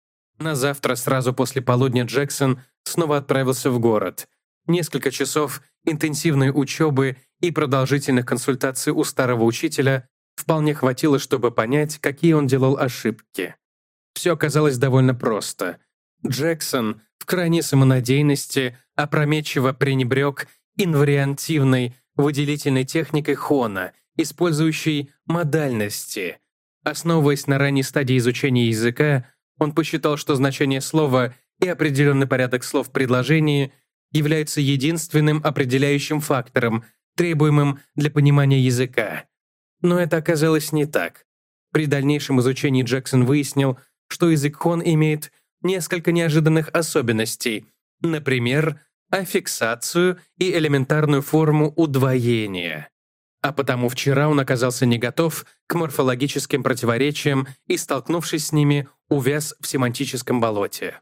[SPEAKER 1] На завтра, сразу после полудня, Джексон снова отправился в город. Несколько часов интенсивной учебы и продолжительных консультаций у старого учителя вполне хватило, чтобы понять, какие он делал ошибки. Все оказалось довольно просто. Джексон в крайней самонадеянности опрометчиво пренебрег инвариантивной выделительной техникой Хона, использующей модальности. Основываясь на ранней стадии изучения языка, он посчитал, что значение слова и определенный порядок слов в предложении являются единственным определяющим фактором, требуемым для понимания языка. Но это оказалось не так. При дальнейшем изучении Джексон выяснил, что язык Хон имеет несколько неожиданных особенностей, например, аффиксацию и элементарную форму удвоения. А потому вчера он оказался не готов к морфологическим противоречиям и, столкнувшись с ними, увяз в семантическом болоте.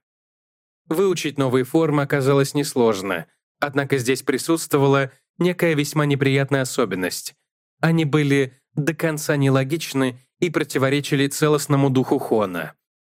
[SPEAKER 1] Выучить новые формы оказалось несложно, однако здесь присутствовала некая весьма неприятная особенность. Они были до конца нелогичны и противоречили целостному духу Хона.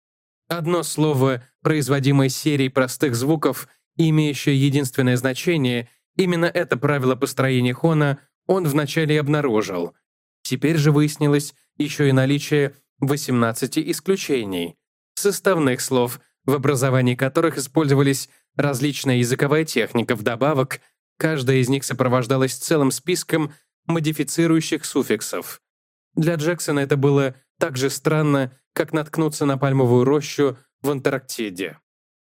[SPEAKER 1] Одно слово, производимое серией простых звуков и имеющее единственное значение, именно это правило построения Хона он вначале обнаружил. Теперь же выяснилось еще и наличие восемнадцати исключений, составных слов, в образовании которых использовались различная языковая техника. Вдобавок, каждая из них сопровождалась целым списком модифицирующих суффиксов. Для Джексона это было так же странно, как наткнуться на пальмовую рощу в Антарктиде.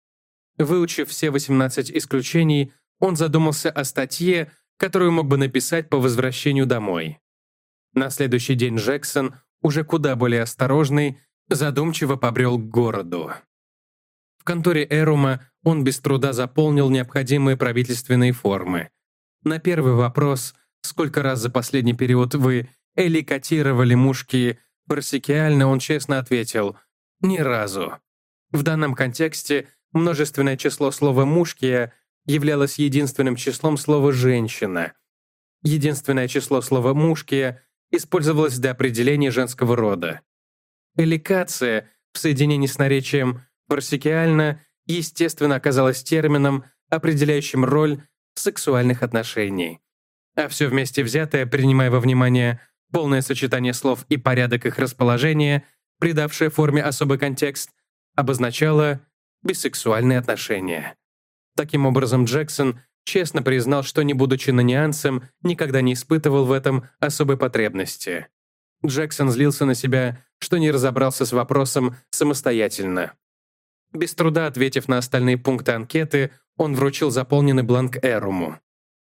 [SPEAKER 1] Выучив все восемнадцать исключений, он задумался о статье, которую мог бы написать по возвращению домой. На следующий день Джексон, уже куда более осторожный, задумчиво побрел к городу. В конторе Эрума он без труда заполнил необходимые правительственные формы. На первый вопрос, сколько раз за последний период вы эликотировали мушки парсекиально, он честно ответил «ни разу». В данном контексте множественное число слова «мушкия» являлось единственным числом слова «женщина». Единственное число слова «мушкия» использовалось для определения женского рода. Эликация в соединении с наречием парсекиально, естественно, оказалась термином, определяющим роль сексуальных отношений. А все вместе взятое, принимая во внимание полное сочетание слов и порядок их расположения, придавшее форме особый контекст, обозначало бисексуальные отношения. Таким образом, Джексон честно признал, что, не будучи нанианцем, никогда не испытывал в этом особой потребности. Джексон злился на себя, что не разобрался с вопросом самостоятельно. Без труда ответив на остальные пункты анкеты, он вручил заполненный бланк Эруму.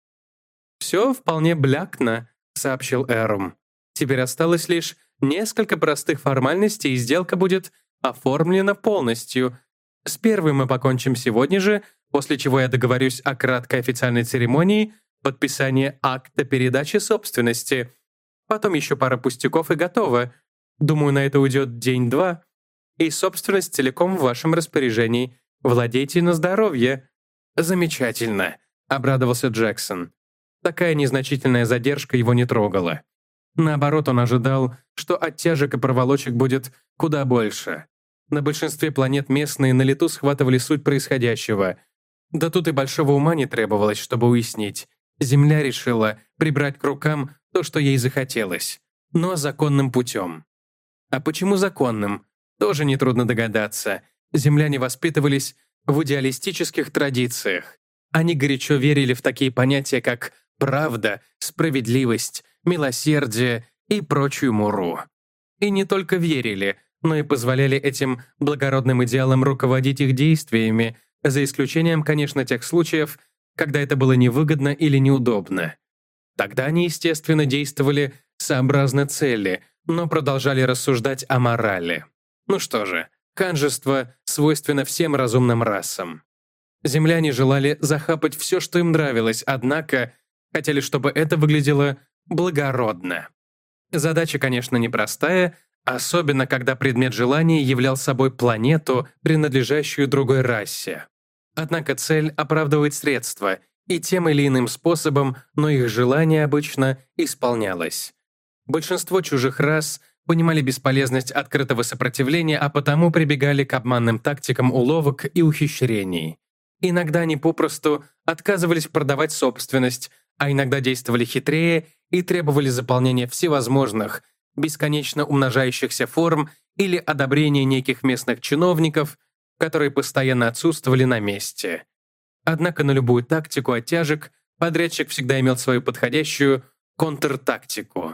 [SPEAKER 1] «Все вполне блякно», — сообщил Эрум. «Теперь осталось лишь несколько простых формальностей, и сделка будет оформлена полностью. С первой мы покончим сегодня же, после чего я договорюсь о краткой официальной церемонии подписания акта передачи собственности. Потом еще пара пустяков и готово. Думаю, на это уйдет день-два. И собственность целиком в вашем распоряжении. Владейте на здоровье». «Замечательно», — обрадовался Джексон. Такая незначительная задержка его не трогала. Наоборот, он ожидал, что оттяжек и проволочек будет куда больше. На большинстве планет местные на лету схватывали суть происходящего. Да тут и большого ума не требовалось, чтобы уяснить. Земля решила прибрать к рукам то, что ей захотелось, но законным путем. А почему законным? Тоже нетрудно догадаться. Земляне воспитывались в идеалистических традициях. Они горячо верили в такие понятия, как правда, справедливость, милосердие и прочую муру. И не только верили, но и позволяли этим благородным идеалам руководить их действиями, за исключением, конечно, тех случаев, когда это было невыгодно или неудобно. Тогда они, естественно, действовали сообразно цели, но продолжали рассуждать о морали. Ну что же, ханжество свойственно всем разумным расам. Земляне желали захапать все, что им нравилось, однако хотели, чтобы это выглядело благородно. Задача, конечно, непростая, особенно когда предмет желания являл собой планету, принадлежащую другой расе. Однако цель оправдывает средства, и тем или иным способом, но их желание обычно исполнялось. Большинство чужих рас понимали бесполезность открытого сопротивления, а потому прибегали к обманным тактикам уловок и ухищрений. Иногда они попросту отказывались продавать собственность, а иногда действовали хитрее и требовали заполнения всевозможных, бесконечно умножающихся форм или одобрения неких местных чиновников, которые постоянно отсутствовали на месте. Однако на любую тактику оттяжек подрядчик всегда имел свою подходящую контртактику.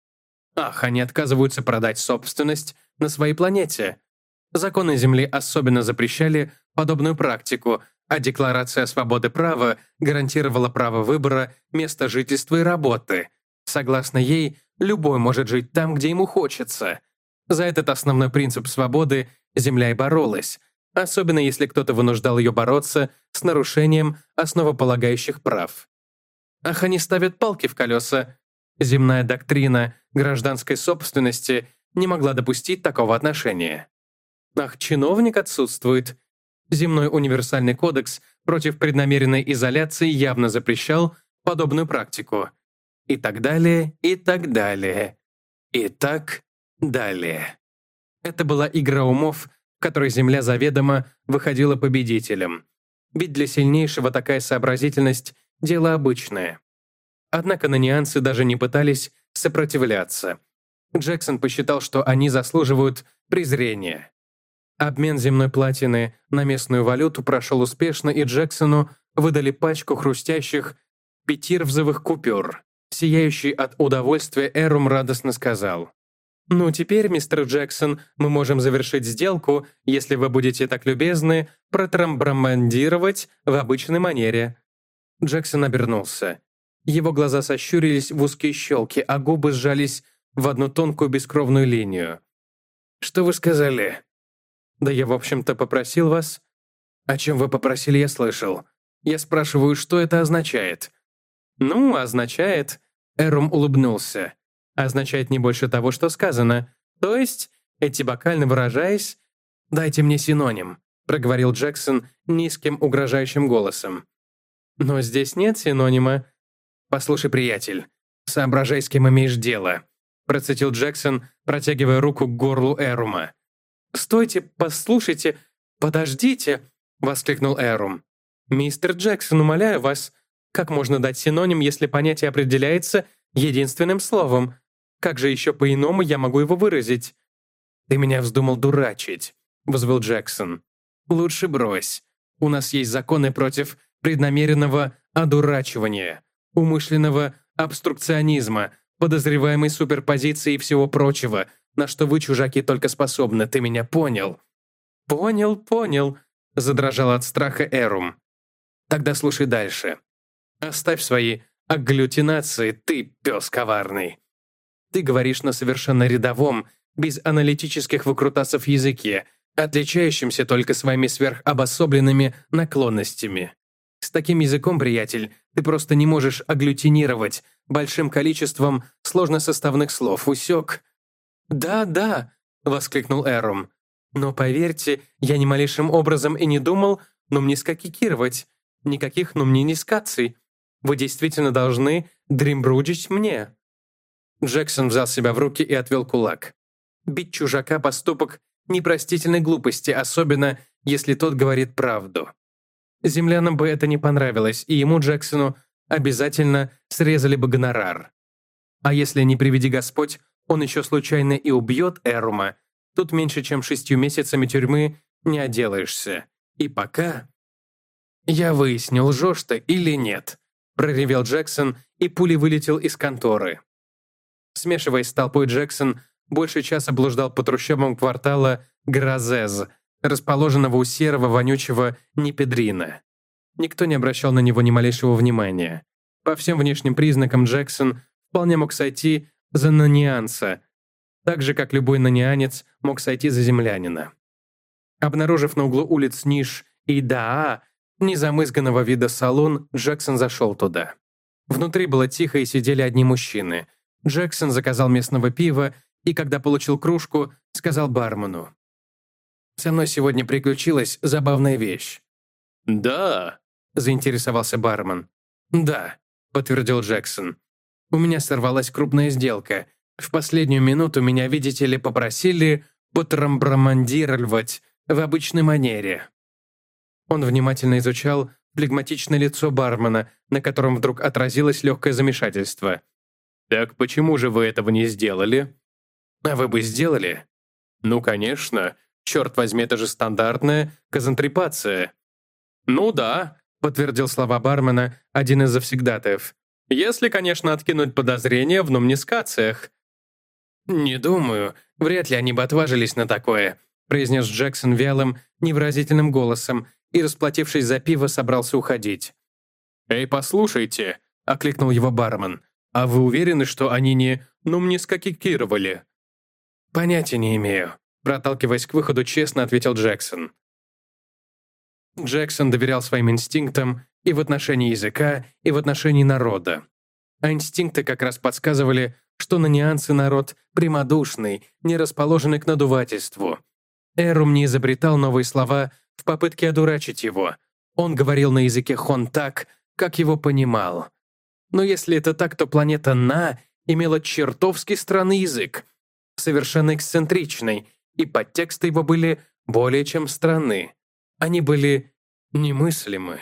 [SPEAKER 1] Ах, они отказываются продать собственность на своей планете. Законы Земли особенно запрещали подобную практику, а Декларация свободы права гарантировала право выбора места жительства и работы. Согласно ей, любой может жить там, где ему хочется. За этот основной принцип свободы Земля и боролась, особенно если кто-то вынуждал ее бороться с нарушением основополагающих прав. Ах, они ставят палки в колеса. Земная доктрина гражданской собственности не могла допустить такого отношения. Ах, чиновник отсутствует. Земной универсальный кодекс против преднамеренной изоляции явно запрещал подобную практику. И так далее, и так далее. И так далее. Это была игра умов, в которой Земля заведомо выходила победителем. Ведь для сильнейшего такая сообразительность – дело обычное. Однако нанианцы даже не пытались сопротивляться. Джексон посчитал, что они заслуживают презрения. Обмен земной платины на местную валюту прошел успешно, и Джексону выдали пачку хрустящих пятирвзовых купюр. Сияющий от удовольствия Эрум радостно сказал: «Ну, теперь, мистер Джексон, мы можем завершить сделку, если вы будете так любезны протрамбрамандировать в обычной манере». Джексон обернулся. Его глаза сощурились в узкие щелки, а губы сжались в одну тонкую бескровную линию. «Что вы сказали?» «Да я, в общем-то, попросил вас». «О чем вы попросили, я слышал. Я спрашиваю, что это означает?» «Ну, означает...» Эрум улыбнулся. «Означает не больше того, что сказано. То есть, этибакально выражаясь...» «Дайте мне синоним», — проговорил Джексон низким угрожающим голосом. «Но здесь нет синонима». «Послушай, приятель, соображай, с кем имеешь дело», — процитил Джексон, протягивая руку к горлу Эрума. «Стойте, послушайте, подождите», — воскликнул Эрум. «Мистер Джексон, умоляю вас, как можно дать синоним, если понятие определяется единственным словом? Как же еще по-иному я могу его выразить?» «Ты меня вздумал дурачить», — взвыл Джексон. «Лучше брось. У нас есть законы против преднамеренного одурачивания, умышленного обструкционизма, подозреваемой суперпозиции и всего прочего, на что вы, чужаки, только способны. Ты меня понял?» «Понял, понял», — задрожал от страха Эрум. «Тогда слушай дальше. Оставь свои агглютинации, ты, пес коварный. Ты говоришь на совершенно рядовом, без аналитических выкрутасов языке, отличающимся только своими сверхобособленными наклонностями. С таким языком, приятель, ты просто не можешь агглютинировать большим количеством сложносоставных слов. Усек?» «Да, да», — воскликнул Эрум. «Но поверьте, я ни малейшим образом и не думал, но мне скакикировать. Никаких «но мне не скаций». Вы действительно должны дримбруджить мне». Джексон взял себя в руки и отвел кулак. Бить чужака — поступок непростительной глупости, особенно если тот говорит правду. Землянам бы это не понравилось, и ему, Джексону, обязательно срезали бы гонорар. А если, не приведи Господь, он еще случайно и убьет Эрума, тут меньше чем шестью месяцами тюрьмы не отделаешься. И пока... «Я выяснил, лжешь ты или нет», — проревел Джексон, и пулей вылетел из конторы. Смешиваясь с толпой, Джексон больше часа блуждал по трущобам квартала Гразез, расположенного у серого, вонючего Непедрина. Никто не обращал на него ни малейшего внимания. По всем внешним признакам Джексон вполне мог сойти за нанианца, так же, как любой нанианец мог сойти за землянина. Обнаружив на углу улиц Ниш и Даа незамызганного вида салон, Джексон зашел туда. Внутри было тихо и сидели одни мужчины. Джексон заказал местного пива и, когда получил кружку, сказал бармену: «Со мной сегодня приключилась забавная вещь». «Да?» — заинтересовался бармен. «Да», — подтвердил Джексон. «У меня сорвалась крупная сделка. В последнюю минуту меня, видите ли, попросили потрамбрамандировать в обычной манере». Он внимательно изучал флегматичное лицо бармена, на котором вдруг отразилось легкое замешательство. «Так почему же вы этого не сделали?» «А вы бы сделали?» «Ну, конечно. Черт возьми, это же стандартная казантрипация». «Ну да», — подтвердил слова бармена один из завсегдатаев. «Если, конечно, откинуть подозрения в нумнискациях». «Не думаю. Вряд ли они бы отважились на такое», — произнес Джексон вялым, невыразительным голосом и, расплатившись за пиво, собрался уходить. «Эй, послушайте», — окликнул его бармен. «А вы уверены, что они не нумнискакикировали?» «Понятия не имею», — проталкиваясь к выходу, честно ответил Джексон. Джексон доверял своим инстинктам и в отношении языка, и в отношении народа. А инстинкты как раз подсказывали, что нанианцы народ прямодушный, не расположенный к надувательству. Эрум не изобретал новые слова в попытке одурачить его. Он говорил на языке хон так, как его понимал. Но если это так, то планета На имела чертовски странный язык, совершенно эксцентричный, и подтексты его были более чем странны. Они были немыслимы.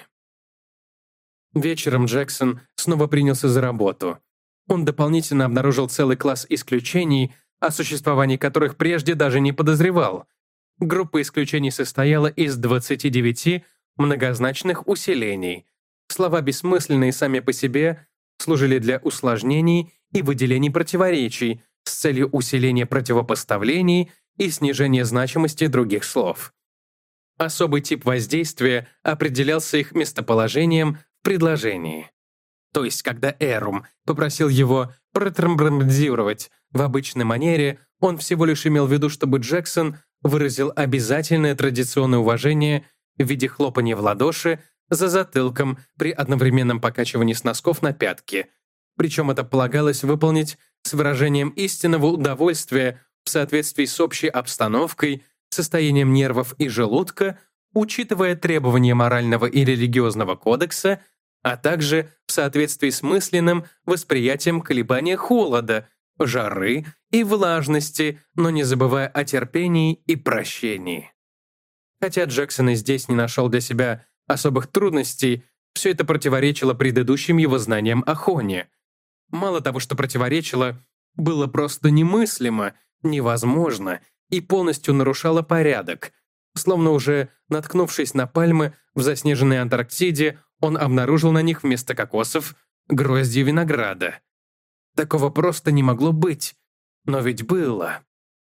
[SPEAKER 1] Вечером Джексон снова принялся за работу. Он дополнительно обнаружил целый класс исключений, о существовании которых прежде даже не подозревал. Группа исключений состояла из двадцати девяти многозначных усилений. Слова, бессмысленные сами по себе, служили для усложнений и выделений противоречий с целью усиления противопоставлений и снижения значимости других слов. Особый тип воздействия определялся их местоположением в предложении. То есть, когда Эрум попросил его протрамбрамдировать в обычной манере, он всего лишь имел в виду, чтобы Джексон выразил обязательное традиционное уважение в виде хлопания в ладоши за затылком при одновременном покачивании с носков на пятки. Причем это полагалось выполнить с выражением истинного удовольствия в соответствии с общей обстановкой, состоянием нервов и желудка, учитывая требования морального и религиозного кодекса, а также в соответствии с мысленным восприятием колебания холода, жары и влажности, но не забывая о терпении и прощении. Хотя Джексон и здесь не нашел для себя особых трудностей, все это противоречило предыдущим его знаниям о Хоне. Мало того, что противоречило, было просто немыслимо, невозможно и полностью нарушало порядок. Словно уже наткнувшись на пальмы в заснеженной Антарктиде, он обнаружил на них вместо кокосов грозди винограда. Такого просто не могло быть, но ведь было.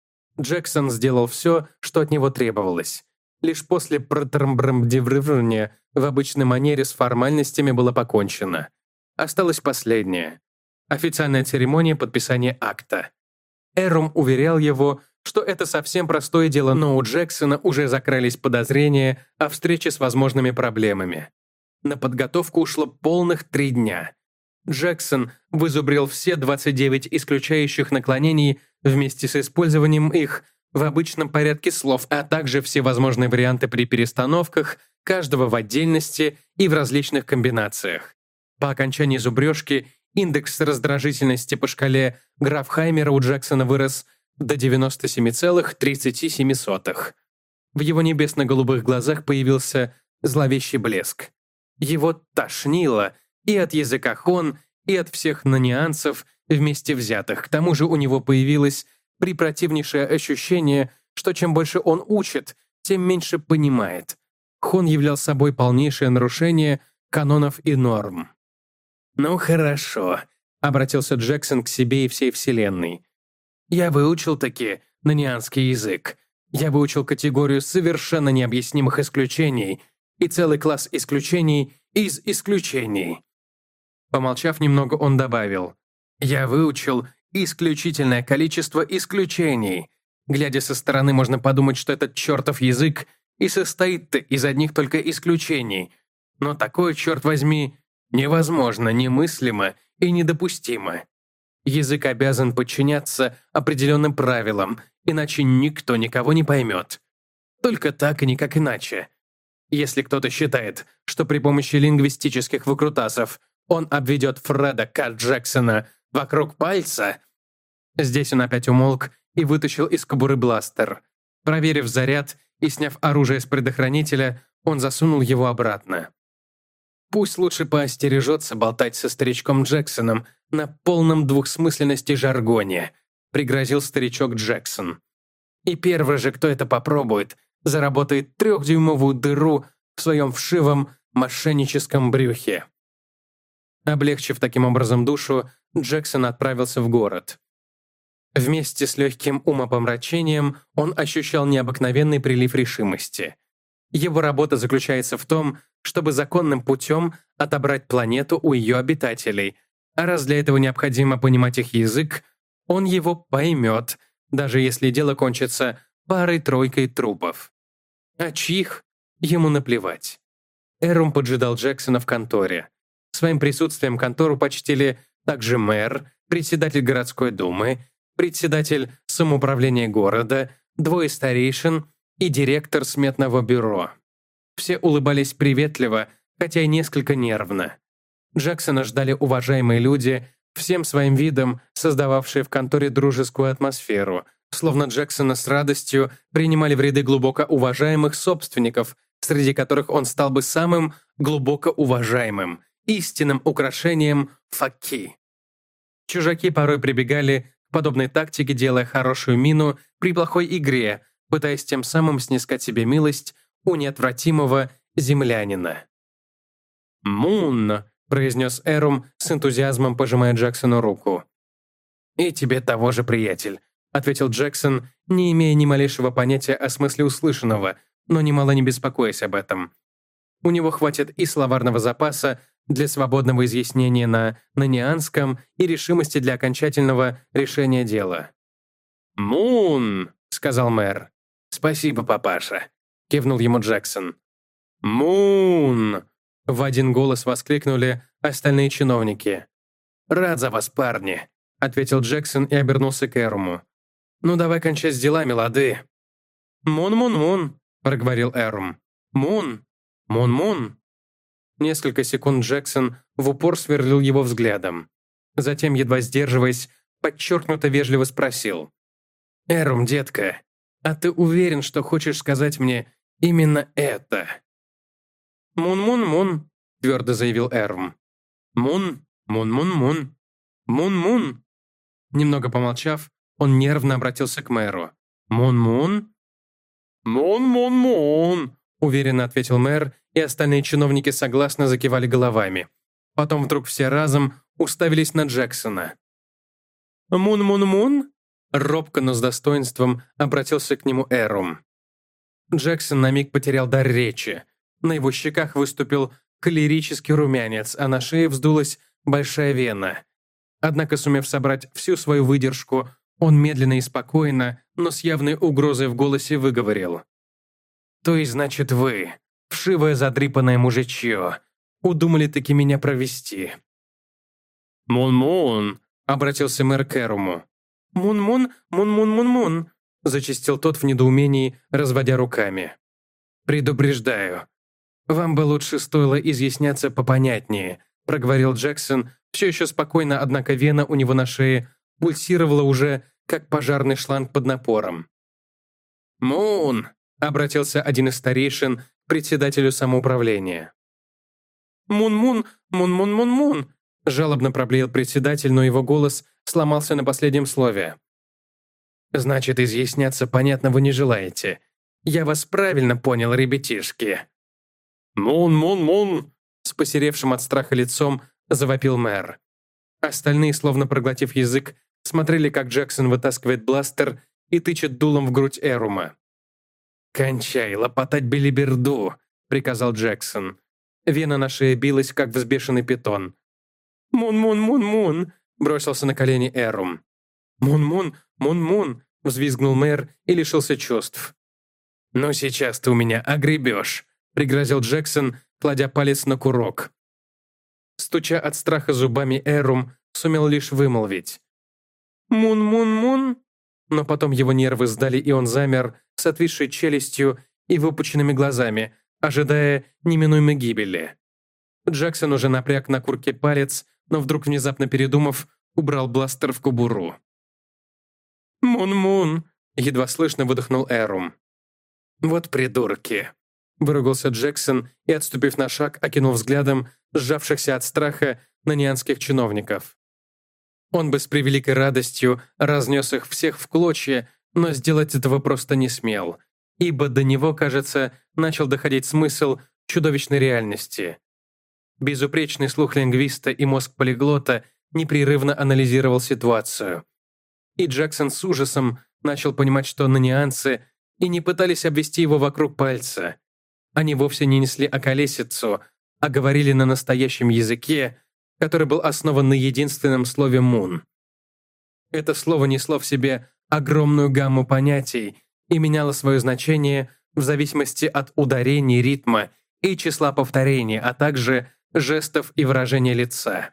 [SPEAKER 1] Джексон сделал все, что от него требовалось. Лишь после протрамбрамдиврывания в обычной манере с формальностями было покончено. Осталось последнее — официальная церемония подписания акта. Эрум уверял его, что это совсем простое дело, но у Джексона уже закрылись подозрения о встрече с возможными проблемами. На подготовку ушло полных три дня. Джексон вызубрил все двадцать девять исключающих наклонений вместе с использованием их в обычном порядке слов, а также все возможные варианты при перестановках, каждого в отдельности и в различных комбинациях. По окончании зубрежки индекс раздражительности по шкале Графхаймера у Джексона вырос до девяносто семь целых тридцать семь сотых. В его небесно-голубых глазах появился зловещий блеск. Его тошнило и от языка хон, и от всех нанианцев вместе взятых. К тому же у него появилось препротивнейшее ощущение, что чем больше он учит, тем меньше понимает. Хон являл собой полнейшее нарушение канонов и норм. «Ну хорошо», — обратился Джексон к себе и всей Вселенной. «Я выучил таки нанианский язык. Я выучил категорию совершенно необъяснимых исключений и целый класс исключений из исключений». Помолчав немного, он добавил: «Я выучил исключительное количество исключений. Глядя со стороны, можно подумать, что этот чертов язык и состоит-то из одних только исключений. Но такое, черт возьми, невозможно, немыслимо и недопустимо. Язык обязан подчиняться определенным правилам, иначе никто никого не поймет. Только так и никак иначе. Если кто-то считает, что при помощи лингвистических выкрутасов он обведет Фреда К. Джексона вокруг пальца...» Здесь он опять умолк и вытащил из кобуры бластер. Проверив заряд и сняв оружие с предохранителя, он засунул его обратно. «Пусть лучше поостережется болтать со старичком Джексоном на полном двухсмысленности жаргоне», пригрозил старичок Джексон. «И первый же, кто это попробует, заработает трехдюймовую дыру в своем вшивом мошенническом брюхе». Облегчив таким образом душу, Джексон отправился в город. Вместе с легким умопомрачением он ощущал необыкновенный прилив решимости. Его работа заключается в том, чтобы законным путем отобрать планету у ее обитателей, а раз для этого необходимо понимать их язык, он его поймет, даже если дело кончится парой-тройкой трупов. А чьих? Ему наплевать. Эрум поджидал Джексона в конторе. Своим присутствием контору почтили также мэр, председатель городской думы, председатель самоуправления города, двое старейшин и директор сметного бюро. Все улыбались приветливо, хотя и несколько нервно. Джексона ждали уважаемые люди, всем своим видом создававшие в конторе дружескую атмосферу, словно Джексона с радостью принимали в ряды глубоко уважаемых собственников, среди которых он стал бы самым глубоко уважаемым, истинным украшением факи. Чужаки порой прибегали к подобной тактике, делая хорошую мину при плохой игре, пытаясь тем самым снискать себе милость у неотвратимого землянина. «Мун», — произнес Эрум с энтузиазмом, пожимая Джексону руку. «И тебе того же, приятель», — ответил Джексон, не имея ни малейшего понятия о смысле услышанного, но немало не беспокоясь об этом. У него хватит и словарного запаса для свободного изъяснения на нанианском и решимости для окончательного решения дела. «Мун», — сказал мэр. «Спасибо, папаша», — кивнул ему Джексон. «Мун», — в один голос воскликнули остальные чиновники. «Рад за вас, парни», — ответил Джексон и обернулся к Эруму. «Ну давай кончай с делами, лады». «Мун-мун-мун», — проговорил Эрум. «Мун, мун-мун». Несколько секунд Джексон в упор сверлил его взглядом. Затем, едва сдерживаясь, подчеркнуто вежливо спросил. «Эрум, детка, а ты уверен, что хочешь сказать мне именно это?» «Мун-мун-мун», — твердо заявил Эрум. «Мун, мун-мун-мун, мун-мун». Немного помолчав, он нервно обратился к мэру. «Мун-мун?» «Мун-мун-мун», уверенно ответил мэр, и остальные чиновники согласно закивали головами. Потом вдруг все разом уставились на Джексона. «Мун-мун-мун?» Робко, но с достоинством обратился к нему Эрум. Джексон на миг потерял дар речи. На его щеках выступил холерический румянец, а на шее вздулась большая вена. Однако, сумев собрать всю свою выдержку, он медленно и спокойно, но с явной угрозой в голосе выговорил. «То есть, значит, вы, вшивое задрипанное мужичье, удумали таки меня провести?» «Мун-мун», — обратился мэр к Эруму. «Мун-мун, мун-мун-мун-мун», — зачастил тот в недоумении, разводя руками. «Предупреждаю. Вам бы лучше стоило изъясняться попонятнее», — проговорил Джексон, все еще спокойно, однако вена у него на шее пульсировала уже, как пожарный шланг под напором. «Мун», — обратился один из старейшин к председателю самоуправления. «Мун-мун, мун-мун-мун-мун», — жалобно проблеял председатель, но его голос сломался на последнем слове. «Значит, изъясняться, понятно, вы не желаете. Я вас правильно понял, ребятишки». «Мун-мун-мун», — с посеревшим от страха лицом завопил мэр. Остальные, словно проглотив язык, смотрели, как Джексон вытаскивает бластер и тычет дулом в грудь Эрума. «Кончай лопотать белиберду», — приказал Джексон. Вена на шее билась, как взбешенный питон. «Мун-мун-мун-мун», — бросился на колени Эрум. «Мун-мун, мун-мун», — взвизгнул мэр и лишился чувств. «Ну сейчас ты у меня огребешь», — пригрозил Джексон, кладя палец на курок. Стуча от страха зубами, Эрум сумел лишь вымолвить. «Мун-мун-мун», но потом его нервы сдали, и он замер с отвисшей челюстью и выпученными глазами, ожидая неминуемой гибели. Джексон уже напряг на курке палец, но вдруг, внезапно передумав, убрал бластер в кобуру. «Мун-мун», — едва слышно выдохнул Эрум. «Вот придурки», — выругался Джексон и, отступив на шаг, окинул взглядом сжавшихся от страха нанианских чиновников. Он бы с превеликой радостью разнес их всех в клочья, но сделать этого просто не смел, ибо до него, кажется, начал доходить смысл чудовищной реальности. Безупречный слух лингвиста и мозг полиглота непрерывно анализировал ситуацию. И Джексон с ужасом начал понимать, что нанианцы и не пытались обвести его вокруг пальца. Они вовсе не несли околесицу, а говорили на настоящем языке, который был основан на единственном слове «мун». Это слово несло в себе огромную гамму понятий и меняло свое значение в зависимости от ударений, ритма и числа повторений, а также жестов и выражения лица.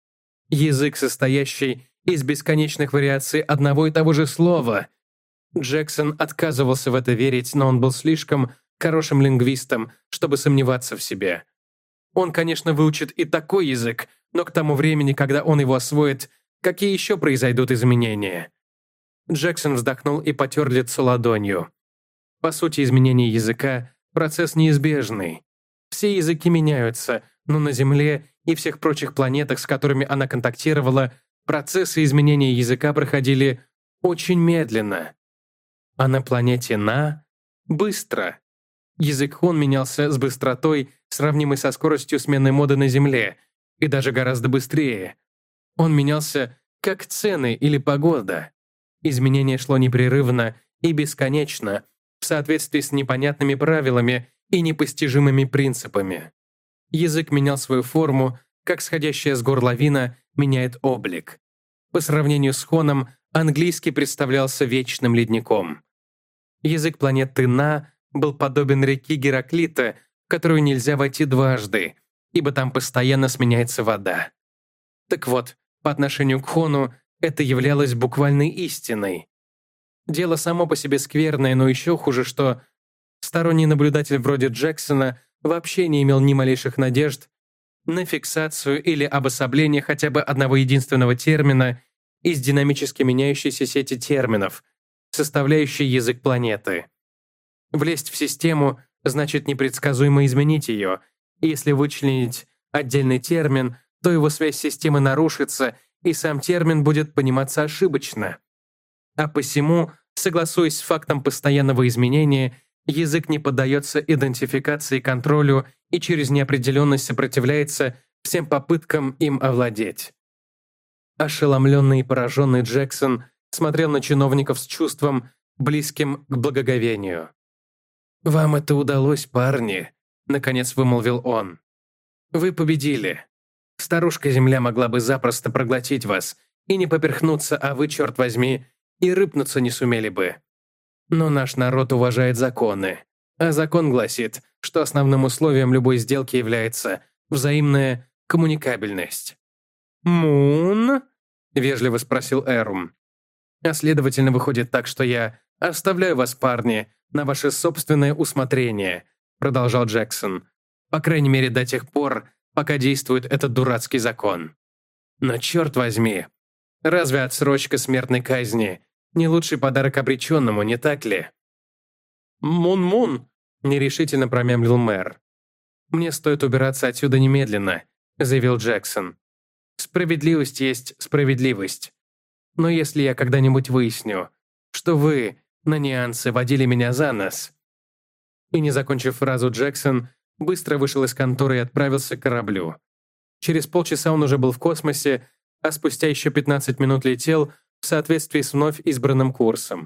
[SPEAKER 1] Язык, состоящий из бесконечных вариаций одного и того же слова. Джексон отказывался в это верить, но он был слишком хорошим лингвистом, чтобы сомневаться в себе. Он, конечно, выучит и такой язык, но к тому времени, когда он его освоит, какие еще произойдут изменения? Джексон вздохнул и потер лицо ладонью. По сути, изменение языка – процесс неизбежный. Все языки меняются, но на Земле и всех прочих планетах, с которыми она контактировала, процессы изменения языка проходили очень медленно. А на планете На – быстро. Язык Хон менялся с быстротой, сравнимой со скоростью смены моды на Земле, и даже гораздо быстрее. Он менялся, как цены или погода. Изменение шло непрерывно и бесконечно, в соответствии с непонятными правилами и непостижимыми принципами. Язык менял свою форму, как сходящая с гор лавина меняет облик. По сравнению с Хоном, английский представлялся вечным ледником. Язык планеты На был подобен реке Гераклита, в которую нельзя войти дважды, ибо там постоянно сменяется вода. Так вот, по отношению к Хону это являлось буквальной истиной. Дело само по себе скверное, но еще хуже, что сторонний наблюдатель вроде Джексона вообще не имел ни малейших надежд на фиксацию или обособление хотя бы одного единственного термина из динамически меняющейся сети терминов, составляющей язык планеты. Влезть в систему значит непредсказуемо изменить ее, и если вычленить отдельный термин, то его связь с системой нарушится, и сам термин будет пониматься ошибочно. А посему, согласуясь с фактом постоянного изменения, Язык не поддается идентификации и контролю и через неопределенность сопротивляется всем попыткам им овладеть. Ошеломленный и пораженный Джексон смотрел на чиновников с чувством, близким к благоговению. «Вам это удалось, парни», — наконец вымолвил он. «Вы победили. Старушка-Земля могла бы запросто проглотить вас и не поперхнуться, а вы, черт возьми, и рыпнуться не сумели бы. Но наш народ уважает законы, а закон гласит, что основным условием любой сделки является взаимная коммуникабельность». «Мун?» — вежливо спросил Эрум. «А следовательно, выходит так, что я оставляю вас, парни, на ваше собственное усмотрение», — продолжал Джексон. «По крайней мере, до тех пор, пока действует этот дурацкий закон. Но черт возьми, разве отсрочка смертной казни не лучший подарок обреченному, не так ли?» «Мун-мун», — нерешительно промямлил мэр. «Мне стоит убираться отсюда немедленно», — заявил Джексон. «Справедливость есть справедливость. Но если я когда-нибудь выясню, что вы, нанианцы, водили меня за нос...» И не закончив фразу, Джексон быстро вышел из конторы и отправился к кораблю. Через полчаса он уже был в космосе, а спустя еще пятнадцать минут летел в соответствии с вновь избранным курсом.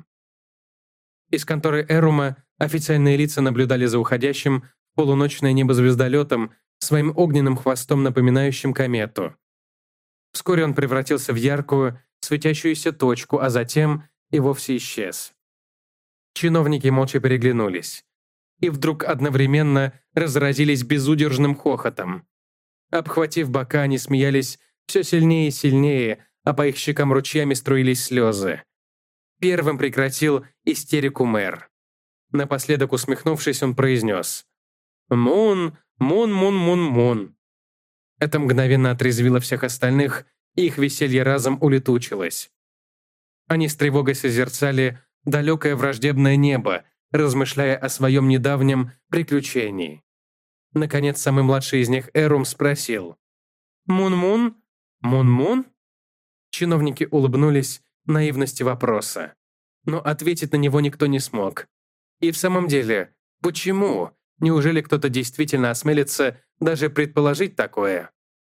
[SPEAKER 1] Из конторы Эрума официальные лица наблюдали за уходящим в полуночное небо звездолетом, своим огненным хвостом напоминающим комету. Вскоре он превратился в яркую, светящуюся точку, а затем и вовсе исчез. Чиновники молча переглянулись. И вдруг одновременно разразились безудержным хохотом. Обхватив бока, они смеялись все сильнее и сильнее, а по их щекам ручьями струились слезы. Первым прекратил истерику мэр. Напоследок усмехнувшись, он произнес: «Мун, мун, мун, мун, мун». Это мгновенно отрезвило всех остальных, и их веселье разом улетучилось. Они с тревогой созерцали далекое враждебное небо, размышляя о своем недавнем приключении. Наконец, самый младший из них, Эрум, спросил: «Мун-мун? Мун-мун?» Чиновники улыбнулись наивности вопроса. Но ответить на него никто не смог. И в самом деле, почему? Неужели кто-то действительно осмелится даже предположить такое?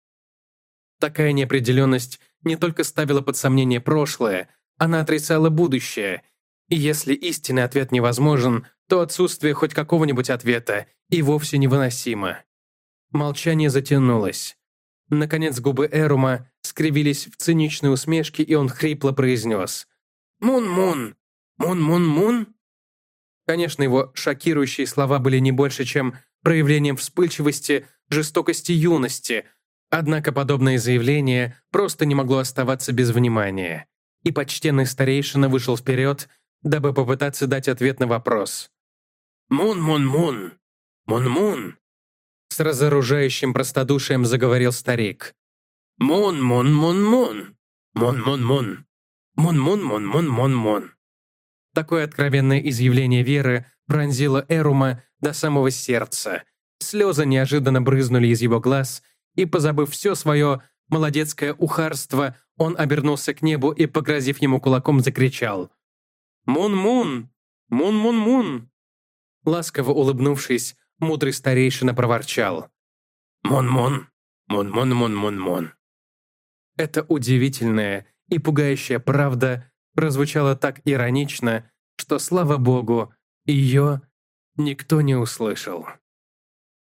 [SPEAKER 1] Такая неопределенность не только ставила под сомнение прошлое, она отрицала будущее. И если истинный ответ невозможен, то отсутствие хоть какого-нибудь ответа и вовсе невыносимо. Молчание затянулось. Наконец губы Эрума скривились в циничной усмешке, и он хрипло произнес: «Мун-мун! Мун-мун-мун!» Конечно, его шокирующие слова были не больше, чем проявлением вспыльчивости, жестокости юности, однако подобное заявление просто не могло оставаться без внимания, и почтенный старейшина вышел вперед, дабы попытаться дать ответ на вопрос. «Мун-мун-мун! Мун-мун!» С разоружающим простодушием заговорил старик. «Мун-мун-мун-мун! Мун-мун-мун! Мун-мун-мун-мун-мун-мун!» Такое откровенное изъявление веры пронзило Эрума до самого сердца. Слезы неожиданно брызнули из его глаз, и, позабыв все свое молодецкое ухарство, он обернулся к небу и, погрозив ему кулаком, закричал: «Мун-мун! Мун-мун-мун!» Ласково улыбнувшись, мудрый старейшина проворчал: «Мун-мун! Мун-мун-мун-мун-мун!» Эта удивительная и пугающая правда прозвучала так иронично, что, слава богу, ее никто не услышал.